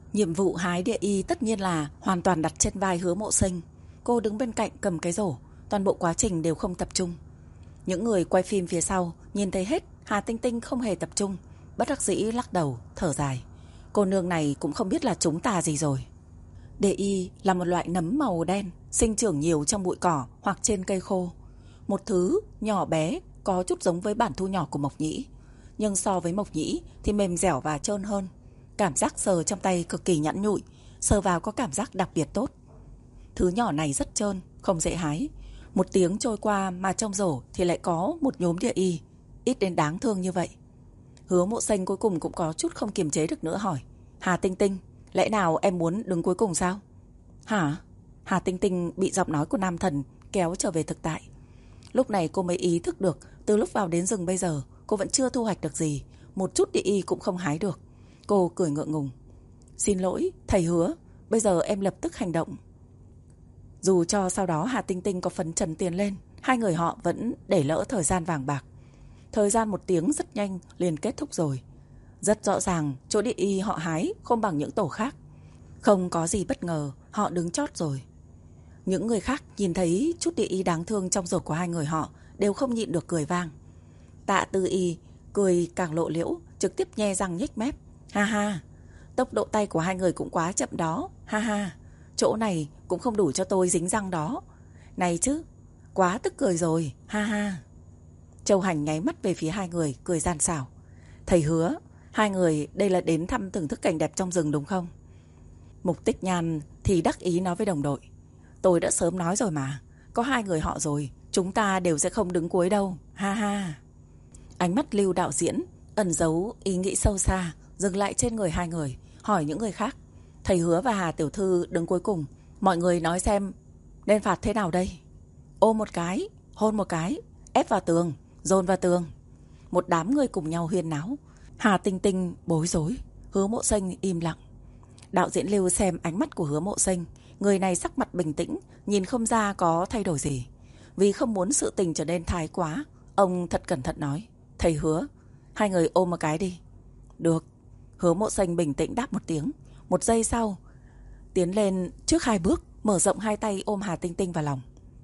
Nhiệm vụ hái địa y tất nhiên là hoàn toàn đặt trên vai Hứa Mộ Sinh. Cô đứng bên cạnh cầm cái rổ, toàn bộ quá trình đều không tập trung. Những người quay phim phía sau nhìn thấy hết, Hà Tinh Tinh không hề tập trung, bất đắc dĩ lắc đầu, thở dài. Cô nương này cũng không biết là chúng ta gì rồi. Địa y là một loại nấm màu đen, sinh trưởng nhiều trong bụi cỏ hoặc trên cây khô. Một thứ nhỏ bé, có chút giống với bản thu nhỏ của mộc nhĩ, nhưng so với mộc nhĩ thì mềm dẻo và trơn hơn. Cảm giác sờ trong tay cực kỳ nhẵn nhụi, sờ vào có cảm giác đặc biệt tốt. Thứ nhỏ này rất trơn, không dễ hái. Một tiếng trôi qua mà trong rổ thì lại có một nhúm địa y, ít đến đáng thương như vậy. Hứa Mộ Sinh cuối cùng cũng có chút không kiềm chế được nữa hỏi: Hà Tinh Tinh, lẽ nào em muốn đứng cuối cùng sao? Hả? Hà Tinh Tinh bị giọng nói của nam thần kéo trở về thực tại. Lúc này cô mới ý thức được, từ lúc vào đến rừng bây giờ cô vẫn chưa thu hoạch được gì, một chút địa y cũng không hái được. Cô cười ngượng ngùng: Xin lỗi, thầy Hứa, bây giờ em lập tức hành động. Dù cho sau đó Hà Tinh Tinh có phấn chấn tiến lên, hai người họ vẫn để lỡ thời gian vàng bạc. Thời gian một tiếng rất nhanh liền kết thúc rồi. Rất rõ ràng chỗ địa y họ hái không bằng những tổ khác. Không có gì bất ngờ, họ đứng chót rồi. Những người khác nhìn thấy chút địa y đáng thương trong rổ của hai người họ đều không nhịn được cười vang. Tạ Tư Y cười càng lộ liễu, trực tiếp nhe răng nhếch mép. Ha ha, tốc độ tay của hai người cũng quá chậm đó. Ha ha, chỗ này cũng không đủ cho tôi dính răng đó. Này chứ, quá tức cười rồi. Ha ha. Châu Hành nháy mắt về phía hai người, cười gian xảo. Thầy Hứa, hai người đây là đến thăm thưởng thức cảnh đẹp trong rừng đúng không? Mục Tích Nhan thì đắc ý nói với đồng đội: Tôi đã sớm nói rồi mà, có hai người họ rồi, chúng ta đều sẽ không đứng cuối đâu. Ha ha. Ánh mắt Lưu đạo diễn ẩn giấu ý nghĩ sâu xa dừng lại trên người hai người, hỏi những người khác: Thầy Hứa và Hà tiểu thư đứng cuối cùng, mọi người nói xem nên phạt thế nào đây? Ôm một cái, hôn một cái, ép vào tường, dồn vào tường. Một đám người cùng nhau huyên náo. Hà Tinh Tinh bối rối, Hứa Mộ Sinh im lặng. Đạo diễn Lưu xem ánh mắt của Hứa Mộ Sinh, người này sắc mặt bình tĩnh, nhìn không ra có thay đổi gì. Vì không muốn sự tình trở nên thái quá, ông thật cẩn thận nói: Thầy Hứa, hai người ôm một cái đi. Được. Hứa Mộ Sinh bình tĩnh đáp một tiếng. Một giây sau tiến lên trước hai bước, mở rộng hai tay ôm Hà Tinh Tinh vào lòng.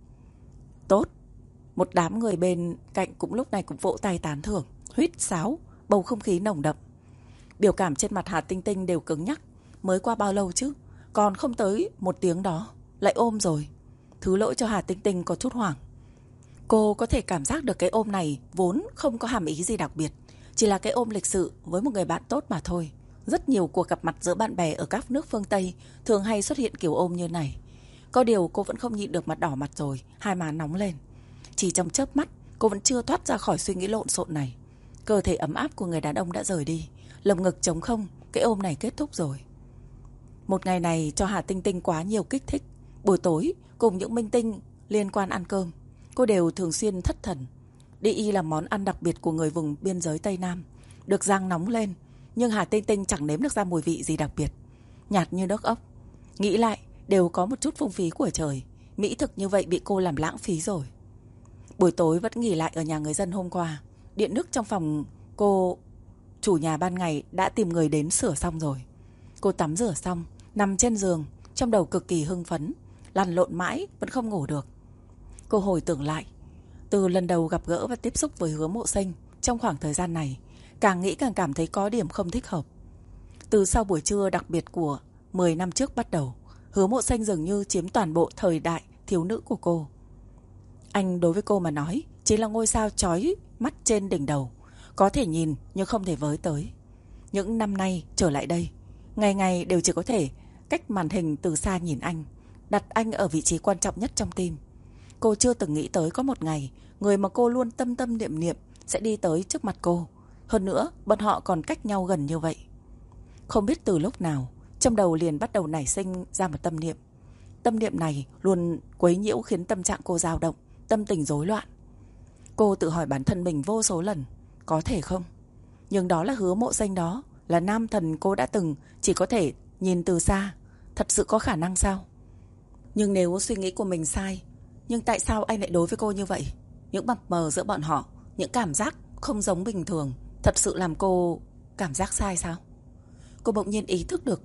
Tốt. Một đám người bên cạnh cũng lúc này cũng vỗ tay tán thưởng, huýt sáo, bầu không khí nồng đậm. Biểu cảm trên mặt Hà Tinh Tinh đều cứng nhắc. Mới qua bao lâu chứ, còn không tới một tiếng đó lại ôm rồi. Thứ lỗi cho Hà Tinh Tinh có chút hoảng. Cô có thể cảm giác được cái ôm này vốn không có hàm ý gì đặc biệt, chỉ là cái ôm lịch sự với một người bạn tốt mà thôi. Rất nhiều cuộc gặp mặt giữa bạn bè ở các nước phương Tây thường hay xuất hiện kiểu ôm như này. Có điều cô vẫn không nhịn được mặt đỏ mặt rồi, hai má nóng lên. Chỉ trong chớp mắt cô vẫn chưa thoát ra khỏi suy nghĩ lộn xộn này. Cơ thể ấm áp của người đàn ông đã rời đi, lồng ngực trống không, cái ôm này kết thúc rồi. Một ngày này cho Hà Tinh Tinh quá nhiều kích thích. Buổi tối cùng những minh tinh liên quan ăn cơm, cô đều thường xuyên thất thần. Địa y là món ăn đặc biệt của người vùng biên giới Tây Nam, được rang nóng lên, nhưng Hà Tinh Tinh chẳng nếm được ra mùi vị gì đặc biệt, nhạt như nước ốc. Nghĩ lại đều có một chút phung phí của trời. Mỹ thực như vậy bị cô làm lãng phí rồi. Buổi tối vẫn nghỉ lại ở nhà người dân hôm qua. Điện nước trong phòng cô chủ nhà ban ngày đã tìm người đến sửa xong rồi. Cô tắm rửa xong, nằm trên giường, trong đầu cực kỳ hưng phấn, lăn lộn mãi vẫn không ngủ được. Cô hồi tưởng lại, từ lần đầu gặp gỡ và tiếp xúc với Hứa Mộ Sinh, trong khoảng thời gian này, càng nghĩ càng cảm thấy có điểm không thích hợp. Từ sau buổi trưa đặc biệt của 10 năm trước bắt đầu, Hứa Mộ Sinh dường như chiếm toàn bộ thời đại thiếu nữ của cô. Anh đối với cô mà nói chính là ngôi sao chói mắt trên đỉnh đầu, có thể nhìn nhưng không thể với tới. Những năm nay trở lại đây, ngày ngày đều chỉ có thể cách màn hình từ xa nhìn anh, đặt anh ở vị trí quan trọng nhất trong tim. Cô chưa từng nghĩ tới có một ngày, người mà cô luôn tâm tâm niệm niệm sẽ đi tới trước mặt cô. Hơn nữa, bọn họ còn cách nhau gần như vậy. Không biết từ lúc nào, trong đầu liền bắt đầu nảy sinh ra một tâm niệm. Tâm niệm này luôn quấy nhiễu khiến tâm trạng cô dao động, tâm tình rối loạn. Cô tự hỏi bản thân mình vô số lần, có thể không? Nhưng đó là Hứa Mộ Sinh đó, là nam thần cô đã từng chỉ có thể nhìn từ xa. Thật sự có khả năng sao? Nhưng nếu suy nghĩ của mình sai, nhưng tại sao anh lại đối với cô như vậy? Những mập mờ giữa bọn họ, những cảm giác không giống bình thường, thật sự làm cô cảm giác sai sao? Cô bỗng nhiên ý thức được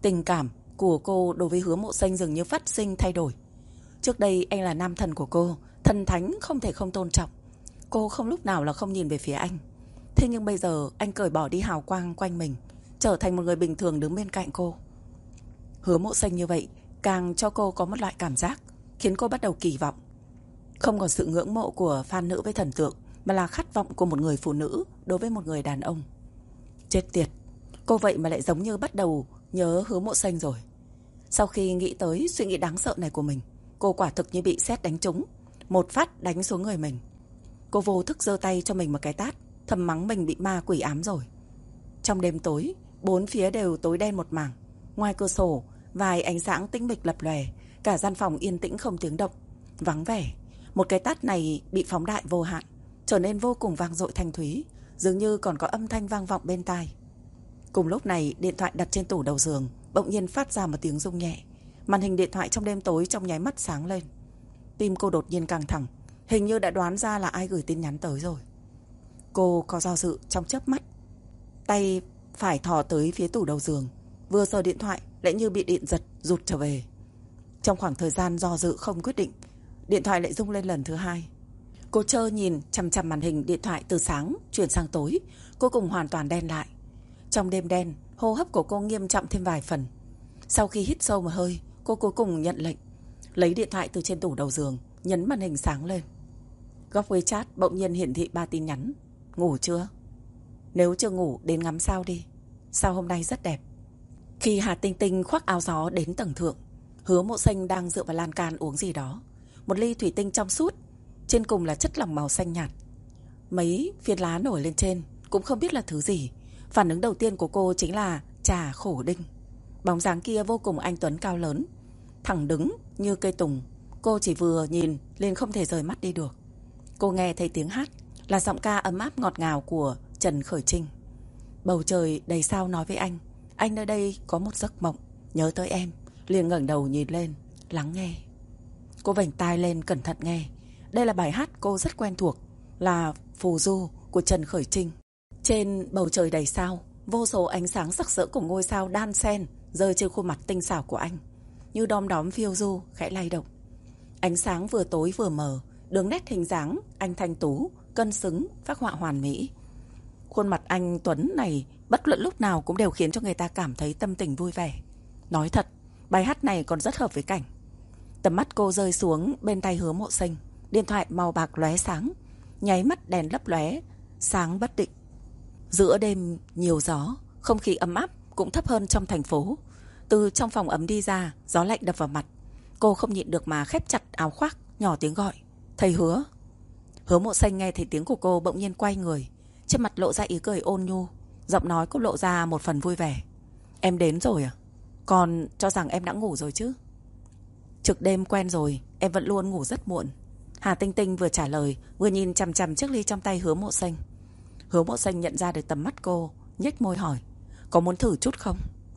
Tình cảm của cô đối với Hứa Mộ Xanh dường như phát sinh thay đổi. Trước đây anh là nam thần của cô, thần thánh không thể không tôn trọng. Cô không lúc nào là không nhìn về phía anh. Thế nhưng bây giờ anh cởi bỏ đi hào quang quanh mình, trở thành một người bình thường đứng bên cạnh cô. Hứa Mộ Xanh như vậy càng cho cô có một loại cảm giác khiến cô bắt đầu kỳ vọng. Không còn sự ngưỡng mộ của fan nữ với thần tượng, mà là khát vọng của một người phụ nữ đối với một người đàn ông. Chết tiệt, cô vậy mà lại giống như bắt đầu nhớ Hứa Mộ Xanh rồi. Sau khi nghĩ tới suy nghĩ đáng sợ này của mình, cô quả thực như bị sét đánh trúng, một phát đánh xuống người mình. Cô vô thức giơ tay cho mình một cái tát, thầm mắng mình bị ma quỷ ám rồi. Trong đêm tối, bốn phía đều tối đen một mảng. Ngoài cửa sổ, vài ánh sáng tĩnh mịch lập lòe, cả gian phòng yên tĩnh không tiếng động, vắng vẻ. Một cái tát này bị phóng đại vô hạn, trở nên vô cùng vang dội thanh thúy, dường như còn có âm thanh vang vọng bên tai. Cùng lúc này, điện thoại đặt trên tủ đầu giường bỗng nhiên phát ra một tiếng rung nhẹ. Màn hình điện thoại trong đêm tối trong nháy mắt sáng lên. Tim cô đột nhiên căng thẳng, hình như đã đoán ra là ai gửi tin nhắn tới rồi. Cô có do dự trong chớp mắt, tay phải thò tới phía tủ đầu giường, vừa sờ điện thoại lại như bị điện giật rụt trở về. Trong khoảng thời gian do dự không quyết định, điện thoại lại rung lên lần thứ hai. Cô trơ nhìn chằm chằm màn hình điện thoại từ sáng chuyển sang tối, cuối cùng hoàn toàn đen lại. Trong đêm đen, hô hấp của cô nghiêm trọng thêm vài phần. Sau khi hít sâu một hơi, cô cuối cùng nhận lệnh, lấy điện thoại từ trên tủ đầu giường, nhấn màn hình sáng lên. Góc WeChat bỗng nhiên hiển thị 3 tin nhắn. Ngủ chưa? Nếu chưa ngủ, đến ngắm sao đi. Sao hôm nay rất đẹp. Khi Hà Tinh Tinh khoác áo gió đến tầng thượng, Hứa Mộ Xanh đang dựa vào lan can uống gì đó. Một ly thủy tinh trong suốt, trên cùng là chất lỏng màu xanh nhạt. Mấy phiến lá nổi lên trên, cũng không biết là thứ gì. Phản ứng đầu tiên của cô chính là trà khổ đinh. Bóng dáng kia vô cùng anh tuấn cao lớn, thẳng đứng như cây tùng. Cô chỉ vừa nhìn liền không thể rời mắt đi được. Cô nghe thấy tiếng hát là giọng ca ấm áp ngọt ngào của Trần Khởi Trinh. Bầu trời đầy sao nói với anh nơi đây có một giấc mộng, nhớ tới em. Liền ngẩng đầu nhìn lên, lắng nghe. Cô vểnh tai lên cẩn thận nghe. Đây là bài hát cô rất quen thuộc, là Phù Du của Trần Khởi Trinh. Trên bầu trời đầy sao, vô số ánh sáng rực rỡ của ngôi sao đan xen rơi trên khuôn mặt tinh xảo của anh, như đom đóm phiêu du khẽ lay động. Ánh sáng vừa tối vừa mờ, đường nét hình dáng anh thanh tú, cân xứng, phác họa hoàn mỹ. Khuôn mặt anh tuấn này bất luận lúc nào cũng đều khiến cho người ta cảm thấy tâm tình vui vẻ. Nói thật, bài hát này còn rất hợp với cảnh. Tầm mắt cô rơi xuống bên tay Hứa Mộ Xanh. Điện thoại màu bạc lóe sáng, nháy mắt đèn lấp lóe, sáng bất định. Giữa đêm nhiều gió, không khí ấm áp cũng thấp hơn trong thành phố. Từ trong phòng ấm đi ra, gió lạnh đập vào mặt. Cô không nhịn được mà khép chặt áo khoác, nhỏ tiếng gọi. Thầy Hứa. Hứa Mộ Xanh nghe thấy tiếng của cô bỗng nhiên quay người, trên mặt lộ ra ý cười ôn nhu, giọng nói cũng lộ ra một phần vui vẻ. Em đến rồi à? Còn cho rằng em đã ngủ rồi chứ? Trực đêm quen rồi, em vẫn luôn ngủ rất muộn. Hà Tinh Tinh vừa trả lời, vừa nhìn chằm chằm chiếc ly trong tay Hứa Mộ Xanh. Hứa Mộ Xanh nhận ra được tầm mắt cô, nhếch môi hỏi, có muốn thử chút không?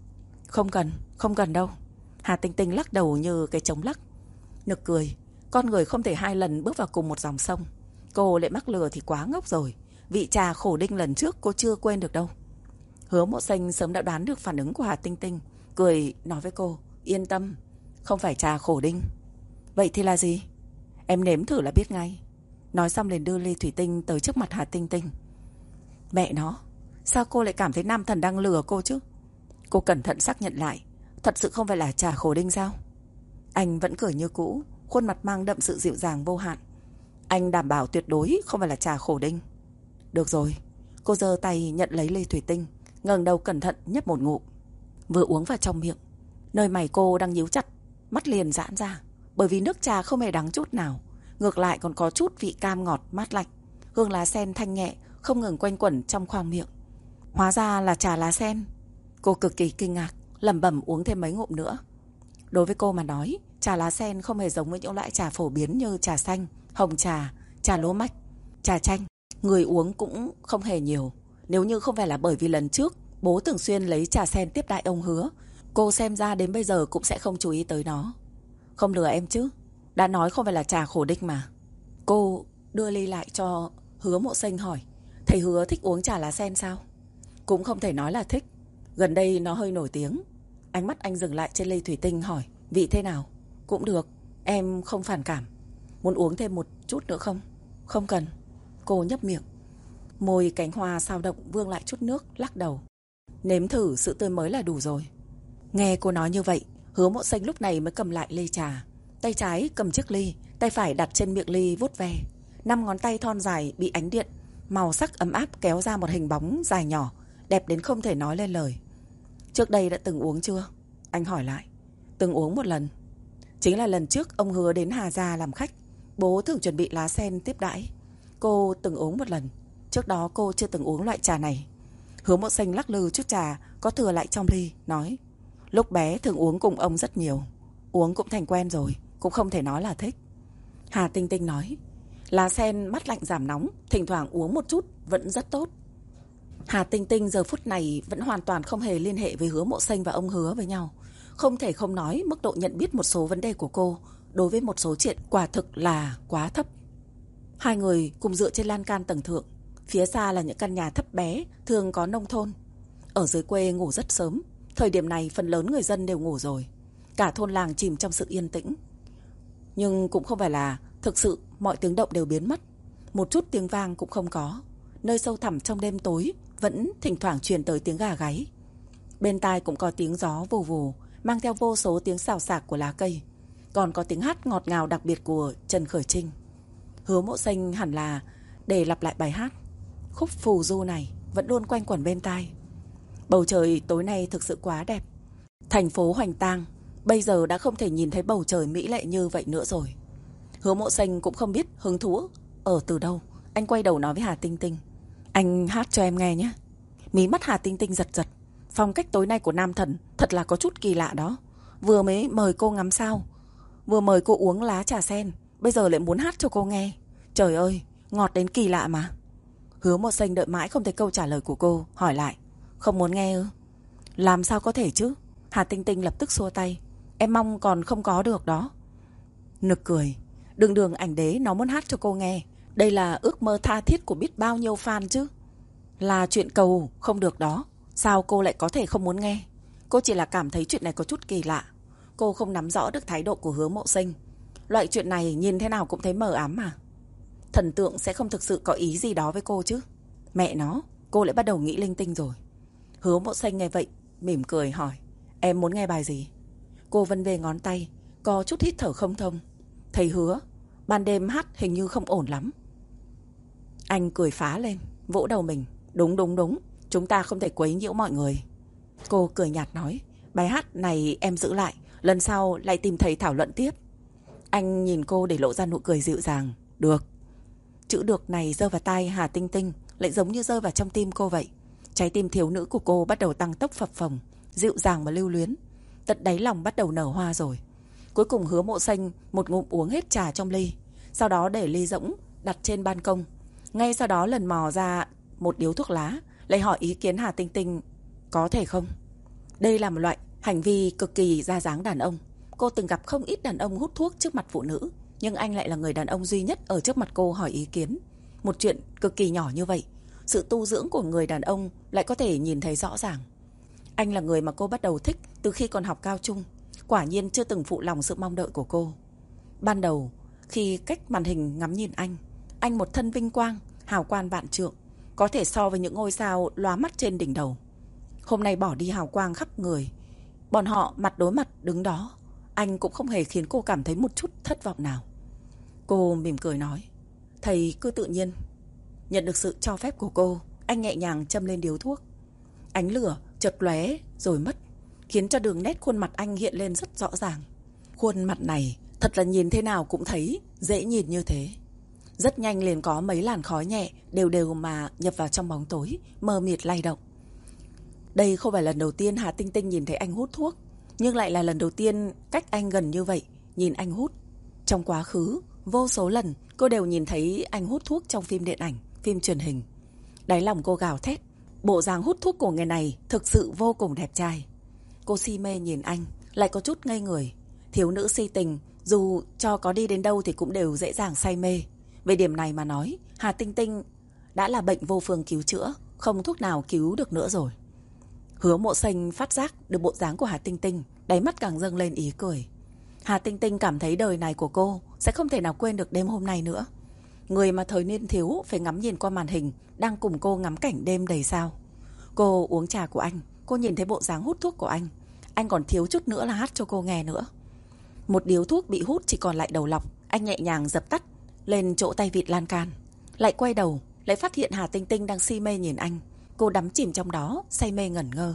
Không cần đâu. Hà Tinh Tinh lắc đầu như cái trống lắc. Nực cười, con người không thể hai lần bước vào cùng một dòng sông. Cô lại mắc lừa thì quá ngốc rồi. Vị trà khổ đinh lần trước cô chưa quên được đâu. Hứa Mộ Xanh sớm đã đoán được phản ứng của Hà Tinh Tinh, cười nói với cô, yên tâm, không phải trà khổ đinh. Vậy thì là gì? Em nếm thử là biết ngay. Nói xong liền đưa ly thủy tinh tới trước mặt Hà Tinh Tinh. Mẹ nó, sao cô lại cảm thấy nam thần đang lừa cô chứ? Cô cẩn thận xác nhận lại, thật sự không phải là trà khổ đinh sao? Anh vẫn cười như cũ, khuôn mặt mang đậm sự dịu dàng vô hạn. Anh đảm bảo tuyệt đối không phải là trà khổ đinh. Được rồi. Cô giơ tay nhận lấy ly thủy tinh, ngẩng đầu cẩn thận nhấp một ngụm. Vừa uống vào trong miệng, nơi mày cô đang nhíu chặt, mắt liền giãn ra. Bởi vì nước trà không hề đắng chút nào, ngược lại còn có chút vị cam ngọt mát lạnh. Hương lá sen thanh nhẹ không ngừng quanh quẩn trong khoang miệng. Hóa ra là trà lá sen. Cô cực kỳ kinh ngạc, lẩm bẩm uống thêm mấy ngụm nữa. Đối với cô mà nói, trà lá sen không hề giống với những loại trà phổ biến như trà xanh, hồng trà, trà lúa mạch, trà chanh. Người uống cũng không hề nhiều. Nếu như không phải là bởi vì lần trước bố thường xuyên lấy trà sen tiếp đãi ông Hứa, cô xem ra đến bây giờ cũng sẽ không chú ý tới nó. Không lừa em chứ, đã nói không phải là trà khổ đinh mà. Cô đưa ly lại cho Hứa Mộ Xanh hỏi, thầy Hứa thích uống trà lá sen sao? Cũng không thể nói là thích, gần đây nó hơi nổi tiếng. Ánh mắt anh dừng lại trên ly thủy tinh hỏi, vị thế nào? Cũng được, em không phản cảm. Muốn uống thêm một chút nữa không? Không cần. Cô nhấp miệng. Môi cánh hoa sao động vương lại chút nước, lắc đầu. Nếm thử sự tươi mới là đủ rồi. Nghe cô nói như vậy, Hứa Mộ Xanh lúc này mới cầm lại ly trà. Tay trái cầm chiếc ly, tay phải đặt trên miệng ly vuốt ve. 5 ngón tay thon dài bị ánh điện màu sắc ấm áp kéo ra một hình bóng dài nhỏ, đẹp đến không thể nói lên lời. Trước đây đã từng uống chưa? Anh hỏi lại. Từng uống một lần. Chính là lần trước ông Hứa đến Hà Gia làm khách, bố thường chuẩn bị lá sen tiếp đãi. Cô từng uống một lần. Trước đó cô chưa từng uống loại trà này. Hứa Mộ Xanh lắc lư chút trà có thừa lại trong ly, nói. Lúc bé thường uống cùng ông rất nhiều. Uống cũng thành quen rồi, cũng không thể nói là thích. Hà Tinh Tinh nói. Lá sen mát lạnh giảm nóng, thỉnh thoảng uống một chút vẫn rất tốt. Hà Tinh Tinh giờ phút này vẫn hoàn toàn không hề liên hệ với Hứa Mộ Xanh và ông Hứa với nhau. Không thể không nói mức độ nhận biết một số vấn đề của cô đối với một số chuyện quả thực là quá thấp. Hai người cùng dựa trên lan can tầng thượng. Phía xa là những căn nhà thấp bé, thường có nông thôn. Ở dưới quê ngủ rất sớm. Thời điểm này phần lớn người dân đều ngủ rồi. Cả thôn làng chìm trong sự yên tĩnh. Nhưng cũng không phải là thực sự mọi tiếng động đều biến mất. Một chút tiếng vang cũng không có. Nơi sâu thẳm trong đêm tối vẫn thỉnh thoảng truyền tới tiếng gà gáy. Bên tai cũng có tiếng gió vù vù, mang theo vô số tiếng xào xạc của lá cây. Còn có tiếng hát ngọt ngào đặc biệt của Trần Khởi Trinh. Hứa Mộ Xanh hẳn là để lặp lại bài hát. Khúc phù du này vẫn luôn quanh quẩn bên tai. Bầu trời tối nay thực sự quá đẹp. Thành phố hoành tang, bây giờ đã không thể nhìn thấy bầu trời mỹ lệ như vậy nữa rồi. Hứa Mộ Xanh cũng không biết hứng thú ở từ đâu. Anh quay đầu nói với Hà Tinh Tinh. Anh hát cho em nghe nhé. Mí mắt Hà Tinh Tinh giật giật. Phong cách tối nay của nam thần thật là có chút kỳ lạ đó. Vừa mới mời cô ngắm sao, vừa mời cô uống lá trà sen, bây giờ lại muốn hát cho cô nghe. Trời ơi, ngọt đến kỳ lạ mà. Hứa Mộ Xanh đợi mãi không thấy câu trả lời của cô, hỏi lại. Không muốn nghe ư? Làm sao có thể chứ? Hà Tinh Tinh lập tức xua tay. Em mong còn không có được đó. Nực cười. Đường đường ảnh đế nó muốn hát cho cô nghe. Đây là ước mơ tha thiết của biết bao nhiêu fan chứ. Là chuyện cầu không được đó. Sao cô lại có thể không muốn nghe? Cô chỉ là cảm thấy chuyện này có chút kỳ lạ. Cô không nắm rõ được thái độ của Hứa Mộ Xanh. Loại chuyện này nhìn thế nào cũng thấy mờ ám mà. Thần tượng sẽ không thực sự có ý gì đó với cô chứ. Mẹ nó, cô lại bắt đầu nghĩ linh tinh rồi. Hứa Mộ Xanh nghe vậy mỉm cười hỏi. Em muốn nghe bài gì? Cô vân về ngón tay, có chút hít thở không thông. Thầy Hứa, ban đêm hát hình như không ổn lắm. Anh cười phá lên, vỗ đầu mình. Đúng, chúng ta không thể quấy nhiễu mọi người. Cô cười nhạt nói. Bài hát này em giữ lại, lần sau lại tìm thầy thảo luận tiếp. Anh nhìn cô để lộ ra nụ cười dịu dàng. Được. Chữ được này rơi vào tai Hà Tinh Tinh, lại giống như rơi vào trong tim cô vậy. Trái tim thiếu nữ của cô bắt đầu tăng tốc phập phồng, dịu dàng và lưu luyến. Tận đáy lòng bắt đầu nở hoa rồi. Cuối cùng Hứa Mộ Xanh một ngụm uống hết trà trong ly, sau đó để ly rỗng đặt trên ban công. Ngay sau đó lần mò ra một điếu thuốc lá, lại hỏi ý kiến Hà Tinh Tinh. Có thể không? Đây là một loại hành vi cực kỳ ra dáng đàn ông. Cô từng gặp không ít đàn ông hút thuốc trước mặt phụ nữ, nhưng anh lại là người đàn ông duy nhất ở trước mặt cô hỏi ý kiến. Một chuyện cực kỳ nhỏ như vậy, sự tu dưỡng của người đàn ông lại có thể nhìn thấy rõ ràng. Anh là người mà cô bắt đầu thích từ khi còn học cao trung. Quả nhiên chưa từng phụ lòng sự mong đợi của cô. Ban đầu, khi cách màn hình ngắm nhìn anh một thân vinh quang, hào quang vạn trượng, có thể so với những ngôi sao lóa mắt trên đỉnh đầu. Hôm nay bỏ đi hào quang khắp người, bọn họ mặt đối mặt đứng đó, anh cũng không hề khiến cô cảm thấy một chút thất vọng nào. Cô mỉm cười nói. Thầy cứ tự nhiên. Nhận được sự cho phép của cô, anh nhẹ nhàng châm lên điếu thuốc. Ánh lửa chợt lóe rồi mất, khiến cho đường nét khuôn mặt anh hiện lên rất rõ ràng. Khuôn mặt này thật là nhìn thế nào cũng thấy dễ nhìn như thế. Rất nhanh liền có mấy làn khói nhẹ đều đều mà nhập vào trong bóng tối, mờ mịt lay động. Đây không phải lần đầu tiên Hà Tinh Tinh nhìn thấy anh hút thuốc, nhưng lại là lần đầu tiên cách anh gần như vậy nhìn anh hút. Trong quá khứ, vô số lần cô đều nhìn thấy anh hút thuốc trong phim điện ảnh, phim truyền hình. Đáy lòng cô gào thét, bộ dáng hút thuốc của người này thực sự vô cùng đẹp trai. Cô si mê nhìn anh, lại có chút ngây người. Thiếu nữ si tình, dù cho có đi đến đâu thì cũng đều dễ dàng say mê. Về điểm này mà nói, Hà Tinh Tinh đã là bệnh vô phương cứu chữa, không thuốc nào cứu được nữa rồi. Hứa Mộ Sinh phát giác được bộ dáng của Hà Tinh Tinh, đáy mắt càng dâng lên ý cười. Hà Tinh Tinh cảm thấy đời này của cô sẽ không thể nào quên được đêm hôm nay nữa. Người mà thời niên thiếu phải ngắm nhìn qua màn hình đang cùng cô ngắm cảnh đêm đầy sao. Cô uống trà của anh, cô nhìn thấy bộ dáng hút thuốc của anh còn thiếu chút nữa là hát cho cô nghe nữa. Một điếu thuốc bị hút chỉ còn lại đầu lọc, anh nhẹ nhàng dập tắt lên chỗ tay vịt lan can. Lại quay đầu, lại phát hiện Hà Tinh Tinh đang si mê nhìn anh. Cô đắm chìm trong đó, say mê ngẩn ngơ.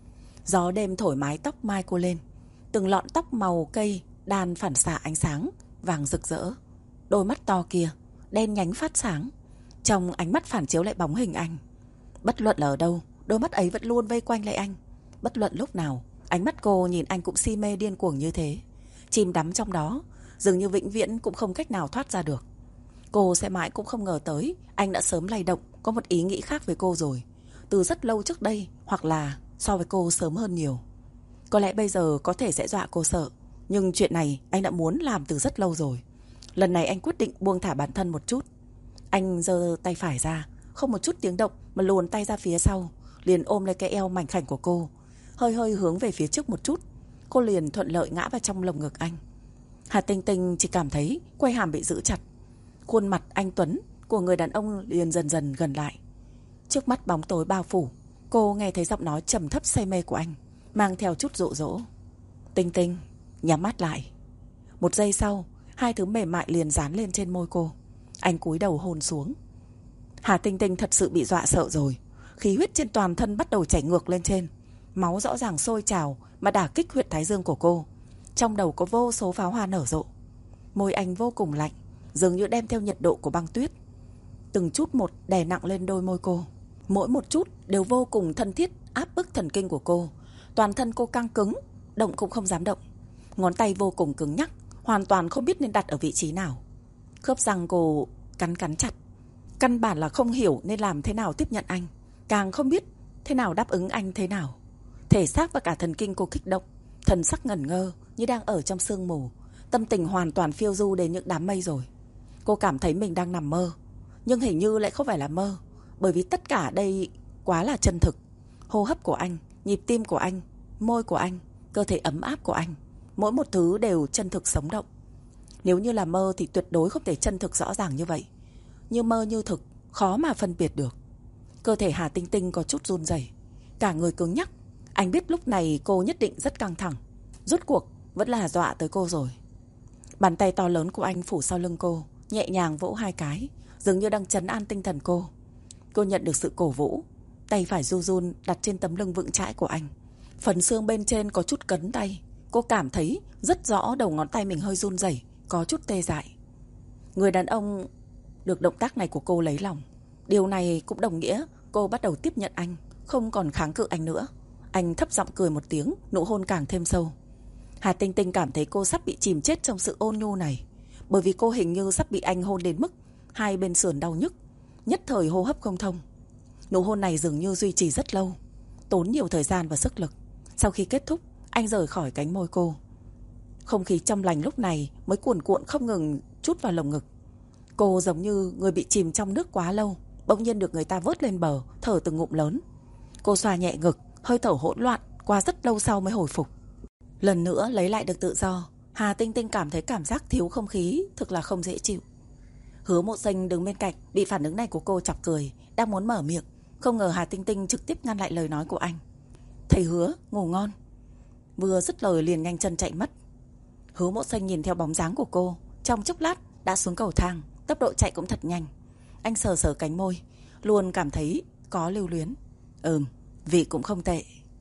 Gió đêm thổi mái tóc mai cô lên, từng lọn tóc màu cây đan phản xạ ánh sáng vàng rực rỡ. Đôi mắt to kia đen nhánh phát sáng, trong ánh mắt phản chiếu lại bóng hình anh. Bất luận là ở đâu, đôi mắt ấy vẫn luôn vây quanh lại anh. Bất luận lúc nào, ánh mắt cô nhìn anh cũng si mê điên cuồng như thế, chìm đắm trong đó, dường như vĩnh viễn cũng không cách nào thoát ra được. Cô sẽ mãi cũng không ngờ tới anh đã sớm lay động, có một ý nghĩ khác với cô rồi, từ rất lâu trước đây, hoặc là so với cô sớm hơn nhiều. Có lẽ bây giờ có thể sẽ dọa cô sợ, nhưng chuyện này anh đã muốn làm từ rất lâu rồi. Lần này anh quyết định buông thả bản thân một chút. Anh giơ tay phải ra, không một chút tiếng động mà luồn tay ra phía sau, liền ôm lấy cái eo mảnh khảnh của cô, hơi hơi hướng về phía trước một chút. Cô liền thuận lợi ngã vào trong lồng ngực anh. Hà Tinh Tinh chỉ cảm thấy quai hàm bị giữ chặt. Khuôn mặt anh tuấn của người đàn ông liền dần dần gần lại. Trước mắt bóng tối bao phủ, cô nghe thấy giọng nói trầm thấp say mê của anh, mang theo chút dụ dỗ. Tinh Tinh, nhắm mắt lại. Một giây sau, hai thứ mềm mại liền dán lên trên môi cô. Anh cúi đầu hôn xuống. Hà Tinh Tinh thật sự bị dọa sợ rồi. Khí huyết trên toàn thân bắt đầu chảy ngược lên trên. Máu rõ ràng sôi trào mà đả kích huyệt thái dương của cô. Trong đầu có vô số pháo hoa nở rộ. Môi anh vô cùng lạnh, dường như đem theo nhiệt độ của băng tuyết. Từng chút một đè nặng lên đôi môi cô. Mỗi một chút đều vô cùng thân thiết, áp bức thần kinh của cô. Toàn thân cô căng cứng, động cũng không dám động. Ngón tay vô cùng cứng nhắc, hoàn toàn không biết nên đặt ở vị trí nào. Khớp răng cô cắn chặt. Căn bản là không hiểu nên làm thế nào tiếp nhận anh, càng không biết thế nào đáp ứng anh thế nào. Thể xác và cả thần kinh cô kích động, thần sắc ngẩn ngơ như đang ở trong sương mù. Tâm tình hoàn toàn phiêu du đến những đám mây rồi. Cô cảm thấy mình đang nằm mơ, nhưng hình như lại không phải là mơ, bởi vì tất cả đây quá là chân thực. Hô hấp của anh, nhịp tim của anh, môi của anh, cơ thể ấm áp của anh, mỗi một thứ đều chân thực sống động. Nếu như là mơ thì tuyệt đối không thể chân thực rõ ràng như vậy. Như mơ như thực, khó mà phân biệt được. Cơ thể Hà Tinh Tinh có chút run rẩy, cả người cứng nhắc. Anh biết lúc này cô nhất định rất căng thẳng. Rốt cuộc vẫn là dọa tới cô rồi. Bàn tay to lớn của anh phủ sau lưng cô, nhẹ nhàng vỗ hai cái, dường như đang trấn an tinh thần cô. Cô nhận được sự cổ vũ. Tay phải run run đặt trên tấm lưng vững chãi của anh. Phần xương bên trên có chút cấn tay. Cô cảm thấy rất rõ đầu ngón tay mình hơi run rẩy, có chút tê dại. Người đàn ông được động tác này của cô lấy lòng. Điều này cũng đồng nghĩa cô bắt đầu tiếp nhận anh, không còn kháng cự anh nữa. Anh thấp giọng cười một tiếng, nụ hôn càng thêm sâu. Hà Tinh Tinh cảm thấy cô sắp bị chìm chết trong sự ôn nhu này, bởi vì cô hình như sắp bị anh hôn đến mức hai bên sườn đau nhức, nhất thời hô hấp không thông. Nụ hôn này dường như duy trì rất lâu, tốn nhiều thời gian và sức lực. Sau khi kết thúc, anh rời khỏi cánh môi cô. Không khí trong lành lúc này mới cuồn cuộn không ngừng trút vào lồng ngực. Cô giống như người bị chìm trong nước quá lâu, bỗng nhiên được người ta vớt lên bờ, thở từng ngụm lớn. Cô xoa nhẹ ngực, hơi thở hỗn loạn, qua rất lâu sau mới hồi phục. Lần nữa lấy lại được tự do, Hà Tinh Tinh cảm thấy cảm giác thiếu không khí thực là không dễ chịu. Hứa Mộ Sinh đứng bên cạnh bị phản ứng này của cô chọc cười, đang muốn mở miệng, không ngờ Hà Tinh Tinh trực tiếp ngăn lại lời nói của anh. Thầy Hứa, ngủ ngon. Vừa dứt lời liền nhanh chân chạy mất. Hứa Mộ Sinh nhìn theo bóng dáng của cô, trong chốc lát đã xuống cầu thang, tốc độ chạy cũng thật nhanh. Anh sờ sờ cánh môi, luôn cảm thấy có lưu luyến. Vị cũng không tệ.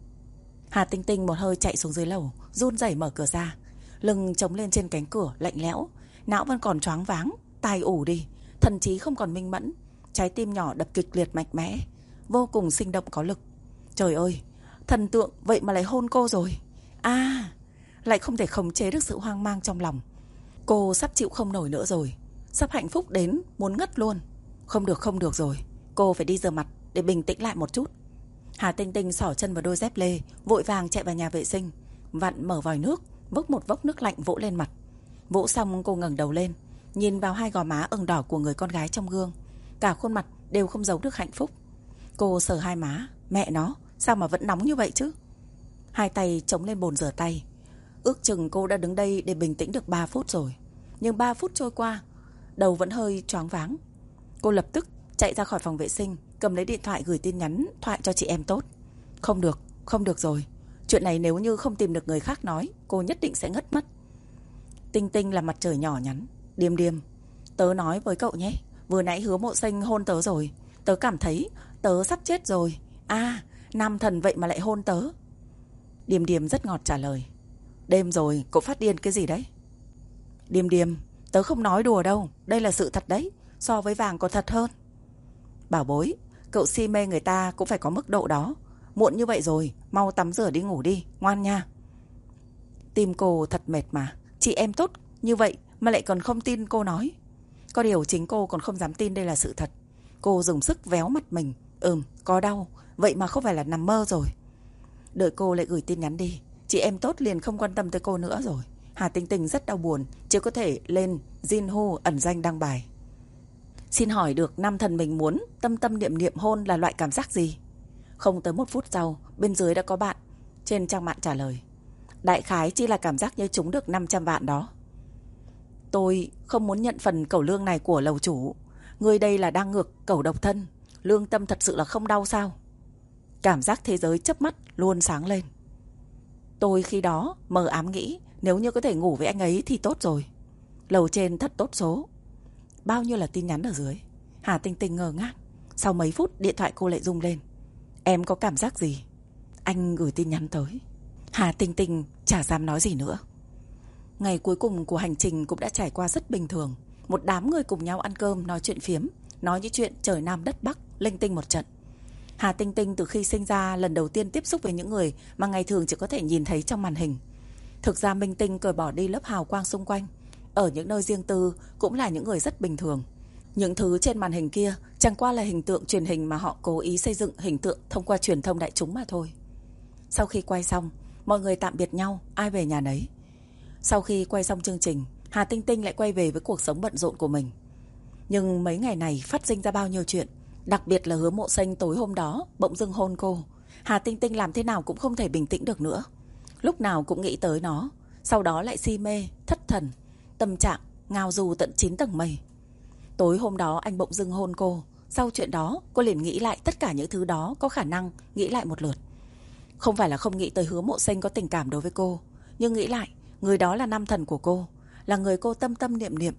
Hà Tinh Tinh một hơi chạy xuống dưới lầu, run rẩy mở cửa ra, lưng chống lên trên cánh cửa lạnh lẽo, não vẫn còn choáng váng, tai ù đi, thần trí không còn minh mẫn, trái tim nhỏ đập kịch liệt mạnh mẽ, vô cùng sinh động có lực. Trời ơi, thần tượng vậy mà lại hôn cô rồi. Lại không thể khống chế được sự hoang mang trong lòng. Cô sắp chịu không nổi nữa rồi, sắp hạnh phúc đến muốn ngất luôn. Không được rồi, cô phải đi rửa mặt để bình tĩnh lại một chút. Hà Tinh Tinh xỏ chân vào đôi dép lê, vội vàng chạy vào nhà vệ sinh, vặn mở vòi nước, vốc một vốc nước lạnh vỗ lên mặt. Vỗ xong cô ngẩng đầu lên, nhìn vào hai gò má ửng đỏ của người con gái trong gương, cả khuôn mặt đều không giấu được hạnh phúc. Cô sờ hai má, mẹ nó, Sao mà vẫn nóng như vậy chứ? Hai tay chống lên bồn rửa tay. Ước chừng cô đã đứng đây để bình tĩnh được 3 phút rồi. Nhưng 3 phút trôi qua, đầu vẫn hơi choáng váng. Cô lập tức chạy ra khỏi phòng vệ sinh, cầm lấy điện thoại gửi tin nhắn thoại cho chị em tốt. Không được rồi. Chuyện này nếu như không tìm được người khác nói, cô nhất định sẽ ngất mất. Tinh Tinh là mặt trời nhỏ nhắn. Điềm Điềm, tớ nói với cậu nhé, vừa nãy Hứa Mộ Xanh hôn tớ rồi. Tớ cảm thấy tớ sắp chết rồi. À, nam thần vậy mà lại hôn tớ. Điềm Điềm rất ngọt trả lời. Đêm rồi, cậu phát điên cái gì đấy? Điềm Điềm, tớ không nói đùa đâu, đây là sự thật đấy. So với vàng còn thật hơn. Bảo bối, cậu si mê người ta cũng phải có mức độ đó. Muộn như vậy rồi, mau tắm rửa đi ngủ đi, ngoan nha. Tim cô thật mệt mà. Chị em tốt như vậy mà lại còn không tin cô nói. Có điều chính cô còn không dám tin đây là sự thật. Cô dùng sức véo mặt mình. Có đau, vậy mà không phải là nằm mơ rồi. Đợi cô lại gửi tin nhắn đi, chị em tốt liền không quan tâm tới cô nữa rồi. Hà Tinh Tinh rất đau buồn, chỉ có thể lên Jinhu ẩn danh đăng bài. Xin hỏi được nam thần mình muốn tâm tâm niệm niệm hôn là loại cảm giác gì? Không tới 1 phút sau, bên dưới đã có bạn trên trang mạng trả lời. Đại khái chỉ là cảm giác như trúng được 500 vạn đó. Tôi không muốn nhận phần cẩu lương này của lầu chủ. Người đây là đang ngược cẩu độc thân. Lương tâm thật sự là không đau sao? Cảm giác thế giới chớp mắt luôn sáng lên. Tôi khi đó mờ ám nghĩ nếu như có thể ngủ với anh ấy thì tốt rồi. Lầu trên thật tốt số. Bao nhiêu là tin nhắn ở dưới. Hà Tinh Tinh ngơ ngác. Sau mấy phút điện thoại cô lại rung lên. Em có cảm giác gì? Anh gửi tin nhắn tới. Hà Tinh Tinh chả dám nói gì nữa. Ngày cuối cùng của hành trình cũng đã trải qua rất bình thường. Một đám người cùng nhau ăn cơm, nói chuyện phiếm, nói những chuyện trời Nam đất Bắc, linh tinh một trận. Hà Tinh Tinh từ khi sinh ra lần đầu tiên tiếp xúc với những người mà ngày thường chỉ có thể nhìn thấy trong màn hình. Thực ra Minh Tinh cởi bỏ đi lớp hào quang xung quanh. Ở những nơi riêng tư cũng là những người rất bình thường. Những thứ trên màn hình kia chẳng qua là hình tượng truyền hình mà họ cố ý xây dựng hình tượng thông qua truyền thông đại chúng mà thôi. Sau khi quay xong, mọi người tạm biệt nhau, ai về nhà nấy. Sau khi quay xong chương trình, Hà Tinh Tinh lại quay về với cuộc sống bận rộn của mình. Nhưng mấy ngày này phát sinh ra bao nhiêu chuyện. Đặc biệt là Hứa Mộ Xanh tối hôm đó bỗng dưng hôn cô. Hà Tinh Tinh làm thế nào cũng không thể bình tĩnh được nữa. Lúc nào cũng nghĩ tới nó. Sau đó lại si mê, thất thần. Tâm trạng ngao du tận 9 tầng mây. Tối hôm đó anh bỗng dưng hôn cô. Sau chuyện đó cô liền nghĩ lại tất cả những thứ đó. Có khả năng nghĩ lại một lượt. Không phải là không nghĩ tới Hứa Mộ Xanh có tình cảm đối với cô, nhưng nghĩ lại người đó là nam thần của cô, là người cô tâm tâm niệm niệm.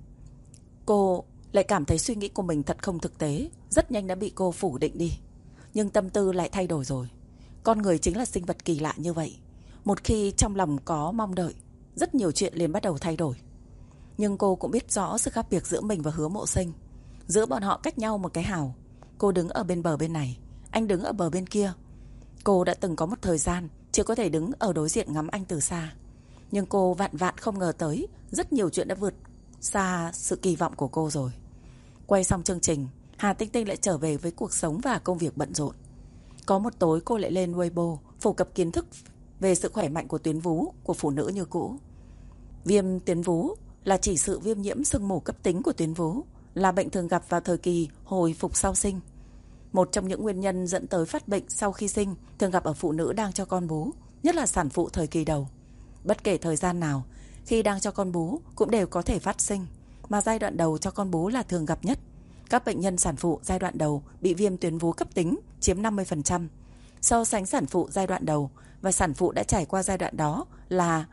Cô lại cảm thấy suy nghĩ của mình thật không thực tế. Rất nhanh đã bị cô phủ định đi. Nhưng tâm tư lại thay đổi rồi. Con người chính là sinh vật kỳ lạ như vậy. Một khi trong lòng có mong đợi, rất nhiều chuyện liền bắt đầu thay đổi. Nhưng cô cũng biết rõ sự khác biệt giữa mình và Hứa Mộ Xanh. Giữa bọn họ cách nhau một cái hào. Cô đứng ở bên bờ bên này, anh đứng ở bờ bên kia. Cô đã từng có một thời gian chỉ có thể đứng ở đối diện ngắm anh từ xa. Nhưng cô vạn vạn không ngờ tới rất nhiều chuyện đã vượt xa sự kỳ vọng của cô rồi. Quay xong chương trình, Hà Tinh Tinh lại trở về với cuộc sống và công việc bận rộn. Có một tối cô lại lên Weibo phổ cập kiến thức về sự khỏe mạnh của tuyến vú của phụ nữ như cũ. Viêm tuyến vú là chỉ sự viêm nhiễm sưng mủ cấp tính của tuyến vú, là bệnh thường gặp vào thời kỳ hồi phục sau sinh. Một trong những nguyên nhân dẫn tới phát bệnh sau khi sinh thường gặp ở phụ nữ đang cho con bú, nhất là sản phụ thời kỳ đầu. Bất kể thời gian nào, khi đang cho con bú cũng đều có thể phát sinh, mà giai đoạn đầu cho con bú là thường gặp nhất. Các bệnh nhân sản phụ giai đoạn đầu bị viêm tuyến vú cấp tính chiếm 50%. So sánh sản phụ giai đoạn đầu và sản phụ đã trải qua giai đoạn đó là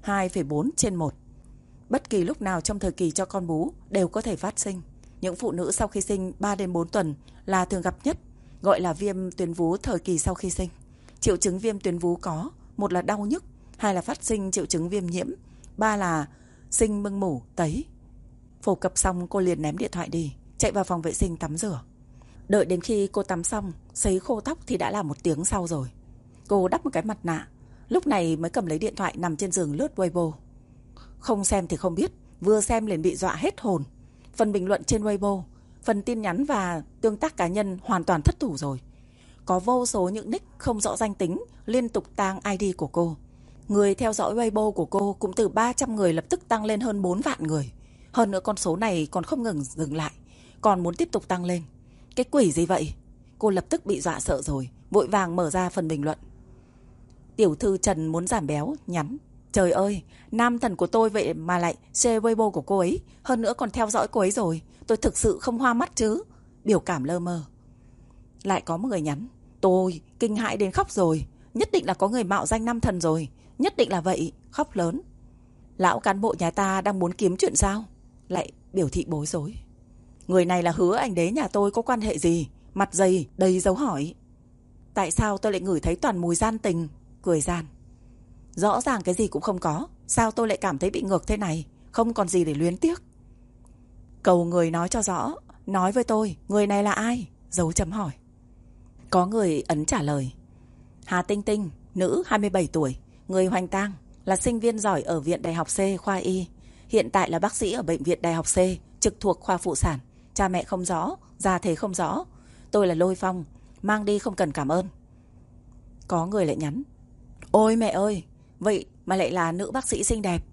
2,4/1. Bất kỳ lúc nào trong thời kỳ cho con bú đều có thể phát sinh. Những phụ nữ sau khi sinh 3 đến 4 tuần là thường gặp nhất, gọi là viêm tuyến vú thời kỳ sau khi sinh. Triệu chứng viêm tuyến vú có: một là đau nhức, hai là phát sinh triệu chứng viêm nhiễm, ba là sinh mưng mủ, tấy. Phổ cập xong cô liền ném điện thoại đi, chạy vào phòng vệ sinh tắm rửa. Đợi đến khi cô tắm xong, sấy khô tóc thì đã là 1 tiếng sau rồi. Cô đắp một cái mặt nạ, lúc này mới cầm lấy điện thoại nằm trên giường lướt Weibo. Không xem thì không biết, vừa xem liền bị dọa hết hồn. Phần bình luận trên Weibo, phần tin nhắn và tương tác cá nhân hoàn toàn thất thủ rồi. Có vô số những nick không rõ danh tính liên tục tag ID của cô. Người theo dõi Weibo của cô cũng từ 300 người lập tức tăng lên hơn 4 vạn người. Hơn nữa con số này còn không ngừng dừng lại, còn muốn tiếp tục tăng lên. Cái quỷ gì vậy? Cô lập tức bị dọa sợ rồi, vội vàng mở ra phần bình luận. Tiểu thư Trần muốn giảm béo, nhắn: trời ơi, nam thần của tôi vậy mà lại share Weibo của cô ấy, hơn nữa còn theo dõi cô ấy rồi, tôi thực sự không hoa mắt chứ. Biểu cảm lơ mơ. Lại có một người nhắn: tôi kinh hãi đến khóc rồi, nhất định là có người mạo danh nam thần rồi, nhất định là vậy, khóc lớn. Lão cán bộ nhà ta đang muốn kiếm chuyện sao? Lại biểu thị bối rối. Người này là Hứa Ảnh Đế nhà tôi, có quan hệ gì? Mặt dày đầy dấu hỏi. Tại sao tôi lại ngửi thấy toàn mùi gian tình? Cười gian. Rõ ràng cái gì cũng không có, sao tôi lại cảm thấy bị ngược thế này? Không còn gì để luyến tiếc. Cầu người nói cho rõ, nói với tôi, người này là ai? Dấu chấm hỏi. Có người ấn trả lời. Hà Tinh Tinh, nữ 27 tuổi, người Hoành Tang, là sinh viên giỏi ở Viện Đại học C khoa Y. Hiện tại là bác sĩ ở Bệnh viện Đại học C, trực thuộc khoa phụ sản. Cha mẹ không rõ, gia thế không rõ. Tôi là Lôi Phong, mang đi không cần cảm ơn. Có người lại nhắn. Ôi mẹ ơi, vậy mà lại là nữ bác sĩ xinh đẹp.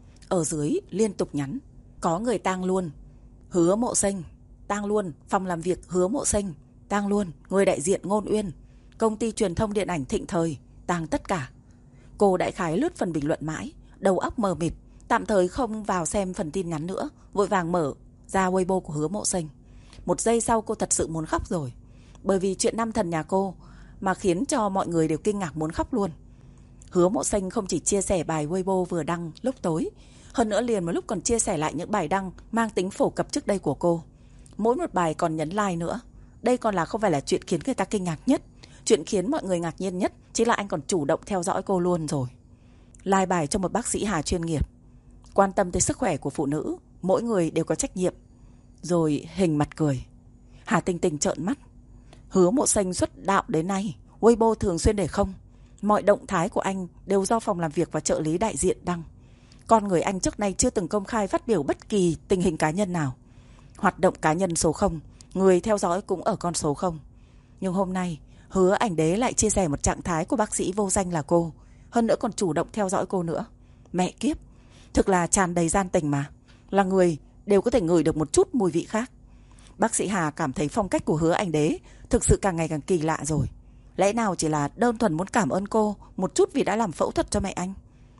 Ở dưới liên tục nhắn. Có người tang luôn. Hứa Mộ Sinh, tang luôn. Phòng làm việc Hứa Mộ Sinh, tang luôn. Người đại diện Ngôn Uyên, công ty truyền thông điện ảnh Thịnh Thời, tang tất cả. Cô đại khái lướt phần bình luận mãi, đầu óc mờ mịt, tạm thời không vào xem phần tin nhắn nữa, vội vàng mở ra Weibo của Hứa Mộ Sinh. Một giây sau cô thật sự muốn khóc rồi, bởi vì chuyện nam thần nhà cô mà khiến cho mọi người đều kinh ngạc muốn khóc luôn. Hứa Mộ Sinh không chỉ chia sẻ bài Weibo vừa đăng lúc tối, hơn nữa liền một lúc còn chia sẻ lại những bài đăng mang tính phổ cập trước đây của cô. Mỗi một bài còn nhấn like nữa. Đây còn là không phải là chuyện khiến người ta kinh ngạc nhất. Chuyện khiến mọi người ngạc nhiên nhất chính là anh còn chủ động theo dõi cô luôn rồi. Like bài cho một bác sĩ Hà chuyên nghiệp, quan tâm tới sức khỏe của phụ nữ, mỗi người đều có trách nhiệm. Rồi hình mặt cười. Hà Tinh Tinh trợn mắt. Hứa Mộ Sinh xuất đạo đến nay, Weibo thường xuyên để không. Mọi động thái của anh đều do phòng làm việc và trợ lý đại diện đăng. Con người anh trước nay chưa từng công khai phát biểu bất kỳ tình hình cá nhân nào. Hoạt động cá nhân số 0, người theo dõi cũng ở con số 0. Nhưng hôm nay, Hứa Ảnh Đế lại chia sẻ một trạng thái của bác sĩ vô danh là cô, hơn nữa còn chủ động theo dõi cô nữa. Mẹ kiếp, thực là tràn đầy gian tình mà. Là người đều có thể ngửi được một chút mùi vị khác. Bác sĩ Hà cảm thấy phong cách của Hứa Ảnh Đế thực sự càng ngày càng kỳ lạ rồi. Lẽ nào chỉ là đơn thuần muốn cảm ơn cô một chút vì đã làm phẫu thuật cho mẹ anh?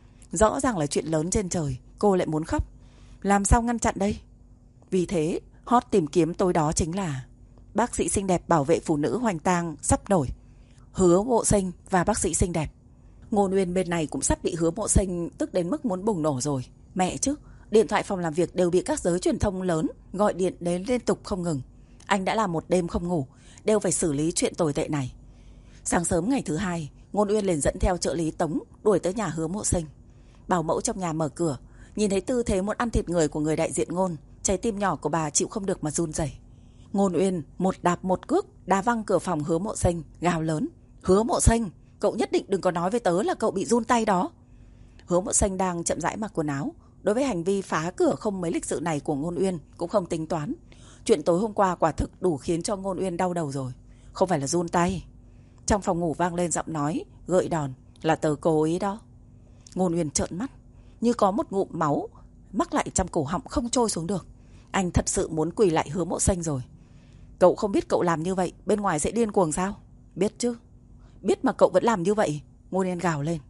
Rõ ràng là chuyện lớn trên trời, cô lại muốn khóc. Làm sao ngăn chặn đây? Vì thế, hot tìm kiếm tối đó chính là bác sĩ xinh đẹp bảo vệ phụ nữ Hoành Tang sắp nổi, Hứa Mộ Sinh và bác sĩ xinh đẹp. Ngôn Uyên bên này cũng sắp bị Hứa Mộ Sinh tức đến mức muốn bùng nổ rồi. Mẹ chứ, điện thoại phòng làm việc đều bị các giới truyền thông lớn gọi điện đến liên tục không ngừng. Anh đã làm một đêm không ngủ, đều phải xử lý chuyện tồi tệ này. Sáng sớm ngày thứ hai, Ngôn Uyên liền dẫn theo trợ lý Tống đuổi tới nhà Hứa Mộ Sinh. Bảo mẫu trong nhà mở cửa, nhìn thấy tư thế muốn ăn thịt người của người đại diện Ngôn, trái tim nhỏ của bà chịu không được mà run rẩy. Ngôn Uyên một đạp một cước đá văng cửa phòng Hứa Mộ Sinh, gào lớn: Hứa Mộ Sinh, cậu nhất định đừng có nói với tớ là cậu bị run tay đó. Hứa Mộ Sinh đang chậm rãi mặc quần áo, đối với hành vi phá cửa không mấy lịch sự này của Ngôn Uyên cũng không tính toán. Chuyện tối hôm qua quả thực đủ khiến cho Ngôn Uyên đau đầu rồi, không phải là run tay. Trong phòng ngủ vang lên giọng nói gợi đòn: là tớ cố ý đó. Ngôn Uyên trợn mắt, như có một ngụm máu mắc lại trong cổ họng không trôi xuống được. Anh thật sự muốn quỳ lại Hứa Mộ Sinh rồi. Cậu không biết cậu làm như vậy bên ngoài sẽ điên cuồng sao? Biết chứ. Biết mà cậu vẫn làm như vậy. Ngôn Uyên gào lên.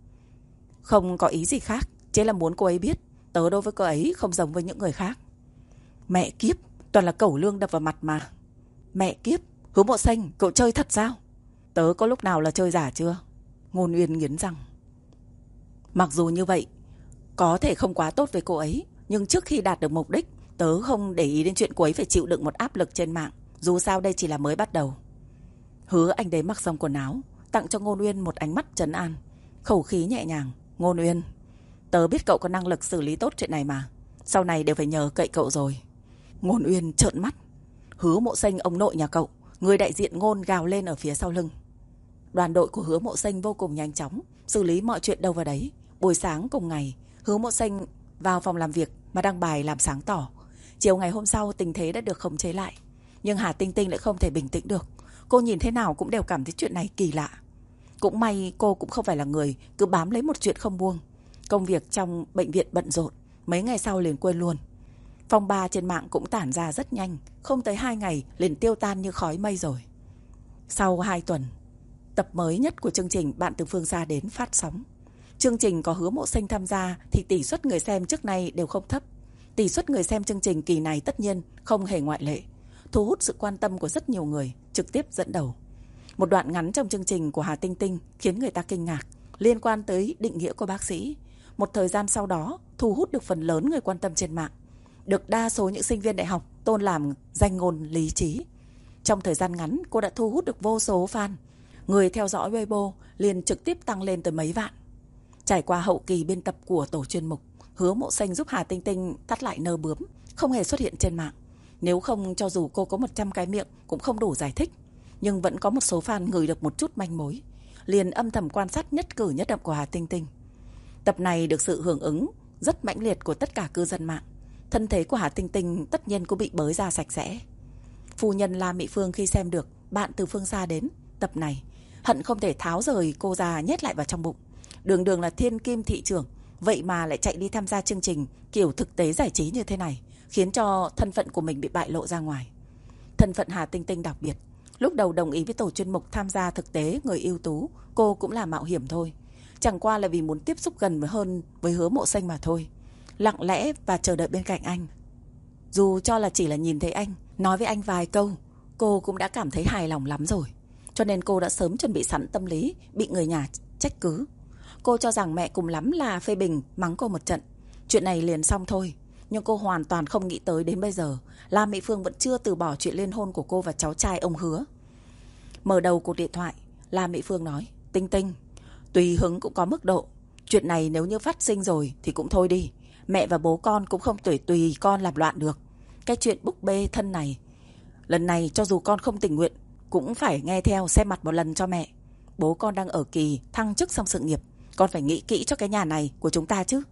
Không có ý gì khác, chỉ là muốn cô ấy biết tớ đối với cô ấy không giống với những người khác. Mẹ kiếp, toàn là cẩu lương đập vào mặt mà. Mẹ kiếp, Hứa Mộ Sinh, cậu chơi thật sao? Tớ có lúc nào là chơi giả chưa? Ngôn Uyên nghiến răng. Mặc dù như vậy có thể không quá tốt với cô ấy, nhưng trước khi đạt được mục đích, tớ không để ý đến chuyện cô ấy phải chịu đựng một áp lực trên mạng. Dù sao đây chỉ là mới bắt đầu. Hứa Ảnh Đế mặc xong quần áo, tặng cho Ngôn Uyên một ánh mắt trấn an, khẩu khí nhẹ nhàng. Ngôn Uyên, tớ biết cậu có năng lực xử lý tốt chuyện này mà, sau này đều phải nhờ cậy cậu rồi. Ngôn Uyên trợn mắt. Hứa Mộ Sinh ông nội nhà cậu, người đại diện Ngôn gào lên ở phía sau lưng. Đoàn đội của Hứa Mộ Sinh vô cùng nhanh chóng, xử lý mọi chuyện đâu vào đấy. Buổi sáng cùng ngày, Hứa Mộ Sinh vào phòng làm việc mà đăng bài làm sáng tỏ. Chiều ngày hôm sau tình thế đã được khống chế lại. Nhưng Hà Tinh Tinh lại không thể bình tĩnh được. Cô nhìn thế nào cũng đều cảm thấy chuyện này kỳ lạ. Cũng may cô cũng không phải là người cứ bám lấy một chuyện không buông. Công việc trong bệnh viện bận rộn, mấy ngày sau liền quên luôn. Phong ba trên mạng cũng tản ra rất nhanh, không tới 2 ngày liền tiêu tan như khói mây rồi. Sau 2 tuần, Tập mới nhất của chương trình Bạn Từ Phương Xa Đến phát sóng. Chương trình có Hứa Mộ Sinh tham gia thì tỷ suất người xem trước nay đều không thấp. Tỷ suất người xem chương trình kỳ này tất nhiên không hề ngoại lệ, thu hút sự quan tâm của rất nhiều người, trực tiếp dẫn đầu. Một đoạn ngắn trong chương trình của Hà Tinh Tinh khiến người ta kinh ngạc, liên quan tới định nghĩa của bác sĩ. Một thời gian sau đó, thu hút được phần lớn người quan tâm trên mạng, được đa số những sinh viên đại học tôn làm danh ngôn lý trí. Trong thời gian ngắn, cô đã thu hút được vô số fan. Người theo dõi Weibo liền trực tiếp tăng lên tới mấy vạn. Trải qua hậu kỳ biên tập của tổ chuyên mục, Hứa Mộ Sinh giúp Hà Tinh Tinh tắt lại nơ bướm, không hề xuất hiện trên mạng. Nếu không, cho dù cô có 100 cái miệng cũng không đủ giải thích. Nhưng vẫn có một số fan ngửi được một chút manh mối, liền âm thầm quan sát nhất cử nhất động của Hà Tinh Tinh. Tập này được sự hưởng ứng rất mãnh liệt của tất cả cư dân mạng. Thân thế của Hà Tinh Tinh tất nhiên cũng bị bới ra sạch sẽ. Phu nhân La Mỹ Phương khi xem được Bạn Từ Phương Xa Đến tập này, hận không thể tháo rời cô ra nhét lại vào trong bụng. Đường đường là thiên kim thị trưởng, vậy mà lại chạy đi tham gia chương trình kiểu thực tế giải trí như thế này, khiến cho thân phận của mình bị bại lộ ra ngoài. Thân phận Hà Tinh Tinh đặc biệt. Lúc đầu đồng ý với tổ chuyên mục tham gia thực tế người ưu tú, cô cũng là mạo hiểm thôi. Chẳng qua là vì muốn tiếp xúc gần hơn với Hứa Mộ Sinh mà thôi. Lặng lẽ và chờ đợi bên cạnh anh. Dù cho là chỉ là nhìn thấy anh, nói với anh vài câu, cô cũng đã cảm thấy hài lòng lắm rồi. Cho nên cô đã sớm chuẩn bị sẵn tâm lý bị người nhà trách cứ. Cô cho rằng mẹ cùng lắm là phê bình, mắng cô một trận, chuyện này liền xong thôi. Nhưng cô hoàn toàn không nghĩ tới đến bây giờ La Mỹ Phương vẫn chưa từ bỏ chuyện liên hôn của cô và cháu trai ông Hứa. Mở đầu cuộc điện thoại, La Mỹ Phương nói: Tinh Tinh, tùy hứng cũng có mức độ. Chuyện này nếu như phát sinh rồi thì cũng thôi đi. Mẹ và bố con cũng không tùy con làm loạn được. Cái chuyện búp bê thân này, lần này cho dù con không tình nguyện cũng phải nghe theo xem mặt một lần cho mẹ. Bố con đang ở kỳ thăng chức xong sự nghiệp, con phải nghĩ kỹ cho cái nhà này của chúng ta chứ.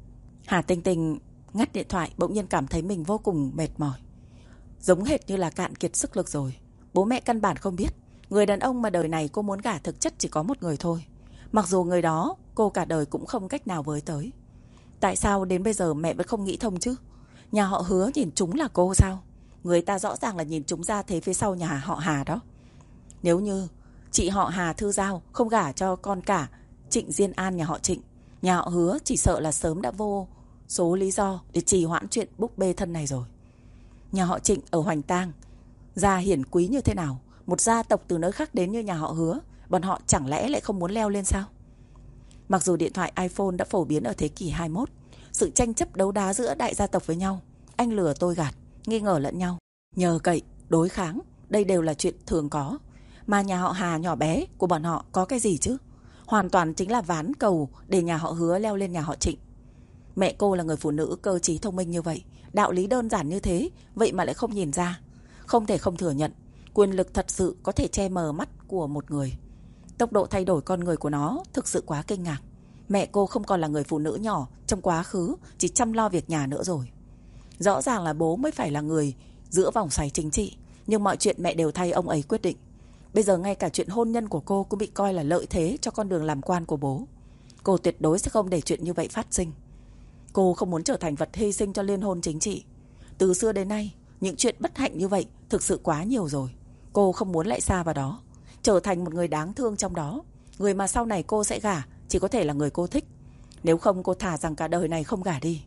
Hà Tinh Tinh ngắt điện thoại, bỗng nhiên cảm thấy mình vô cùng mệt mỏi, giống hệt như là cạn kiệt sức lực rồi. Bố mẹ căn bản không biết người đàn ông mà đời này cô muốn gả thực chất chỉ có một người thôi. Mặc dù người đó cô cả đời cũng không cách nào với tới. Tại sao đến bây giờ mẹ vẫn không nghĩ thông chứ? Nhà họ Hứa nhìn chúng là cô sao? Người ta rõ ràng là nhìn chúng ra thế phía sau nhà họ Hà đó. Nếu như chị họ Hà Thư Giao không gả cho con cả Trịnh Diên An nhà họ Trịnh, nhà họ Hứa chỉ sợ là sớm đã vô số lý do để trì hoãn chuyện búp bê thân này rồi. Nhà họ Trịnh ở Hoành Tang, gia hiển quý như thế nào, một gia tộc từ nơi khác đến như nhà họ Hứa, bọn họ chẳng lẽ lại không muốn leo lên sao? Mặc dù điện thoại iPhone đã phổ biến ở thế kỷ 21, sự tranh chấp đấu đá giữa đại gia tộc với nhau, anh lừa tôi gạt, nghi ngờ lẫn nhau, nhờ cậy, đối kháng, đây đều là chuyện thường có. Mà nhà họ Hà nhỏ bé của bọn họ có cái gì chứ? Hoàn toàn chính là ván cầu để nhà họ Hứa leo lên nhà họ Trịnh. Mẹ cô là người phụ nữ cơ trí thông minh như vậy, đạo lý đơn giản như thế, vậy mà lại không nhìn ra. Không thể không thừa nhận, quyền lực thật sự có thể che mờ mắt của một người. Tốc độ thay đổi con người của nó thực sự quá kinh ngạc. Mẹ cô không còn là người phụ nữ nhỏ trong quá khứ chỉ chăm lo việc nhà nữa rồi. Rõ ràng là bố mới phải là người giữa vòng xoáy chính trị, nhưng mọi chuyện mẹ đều thay ông ấy quyết định. Bây giờ ngay cả chuyện hôn nhân của cô cũng bị coi là lợi thế cho con đường làm quan của bố. Cô tuyệt đối sẽ không để chuyện như vậy phát sinh. Cô không muốn trở thành vật hy sinh cho liên hôn chính trị. Từ xưa đến nay, những chuyện bất hạnh như vậy thực sự quá nhiều rồi. Cô không muốn lại xa vào đó, trở thành một người đáng thương trong đó. Người mà sau này cô sẽ gả chỉ có thể là người cô thích. Nếu không, cô thà rằng cả đời này không gả đi.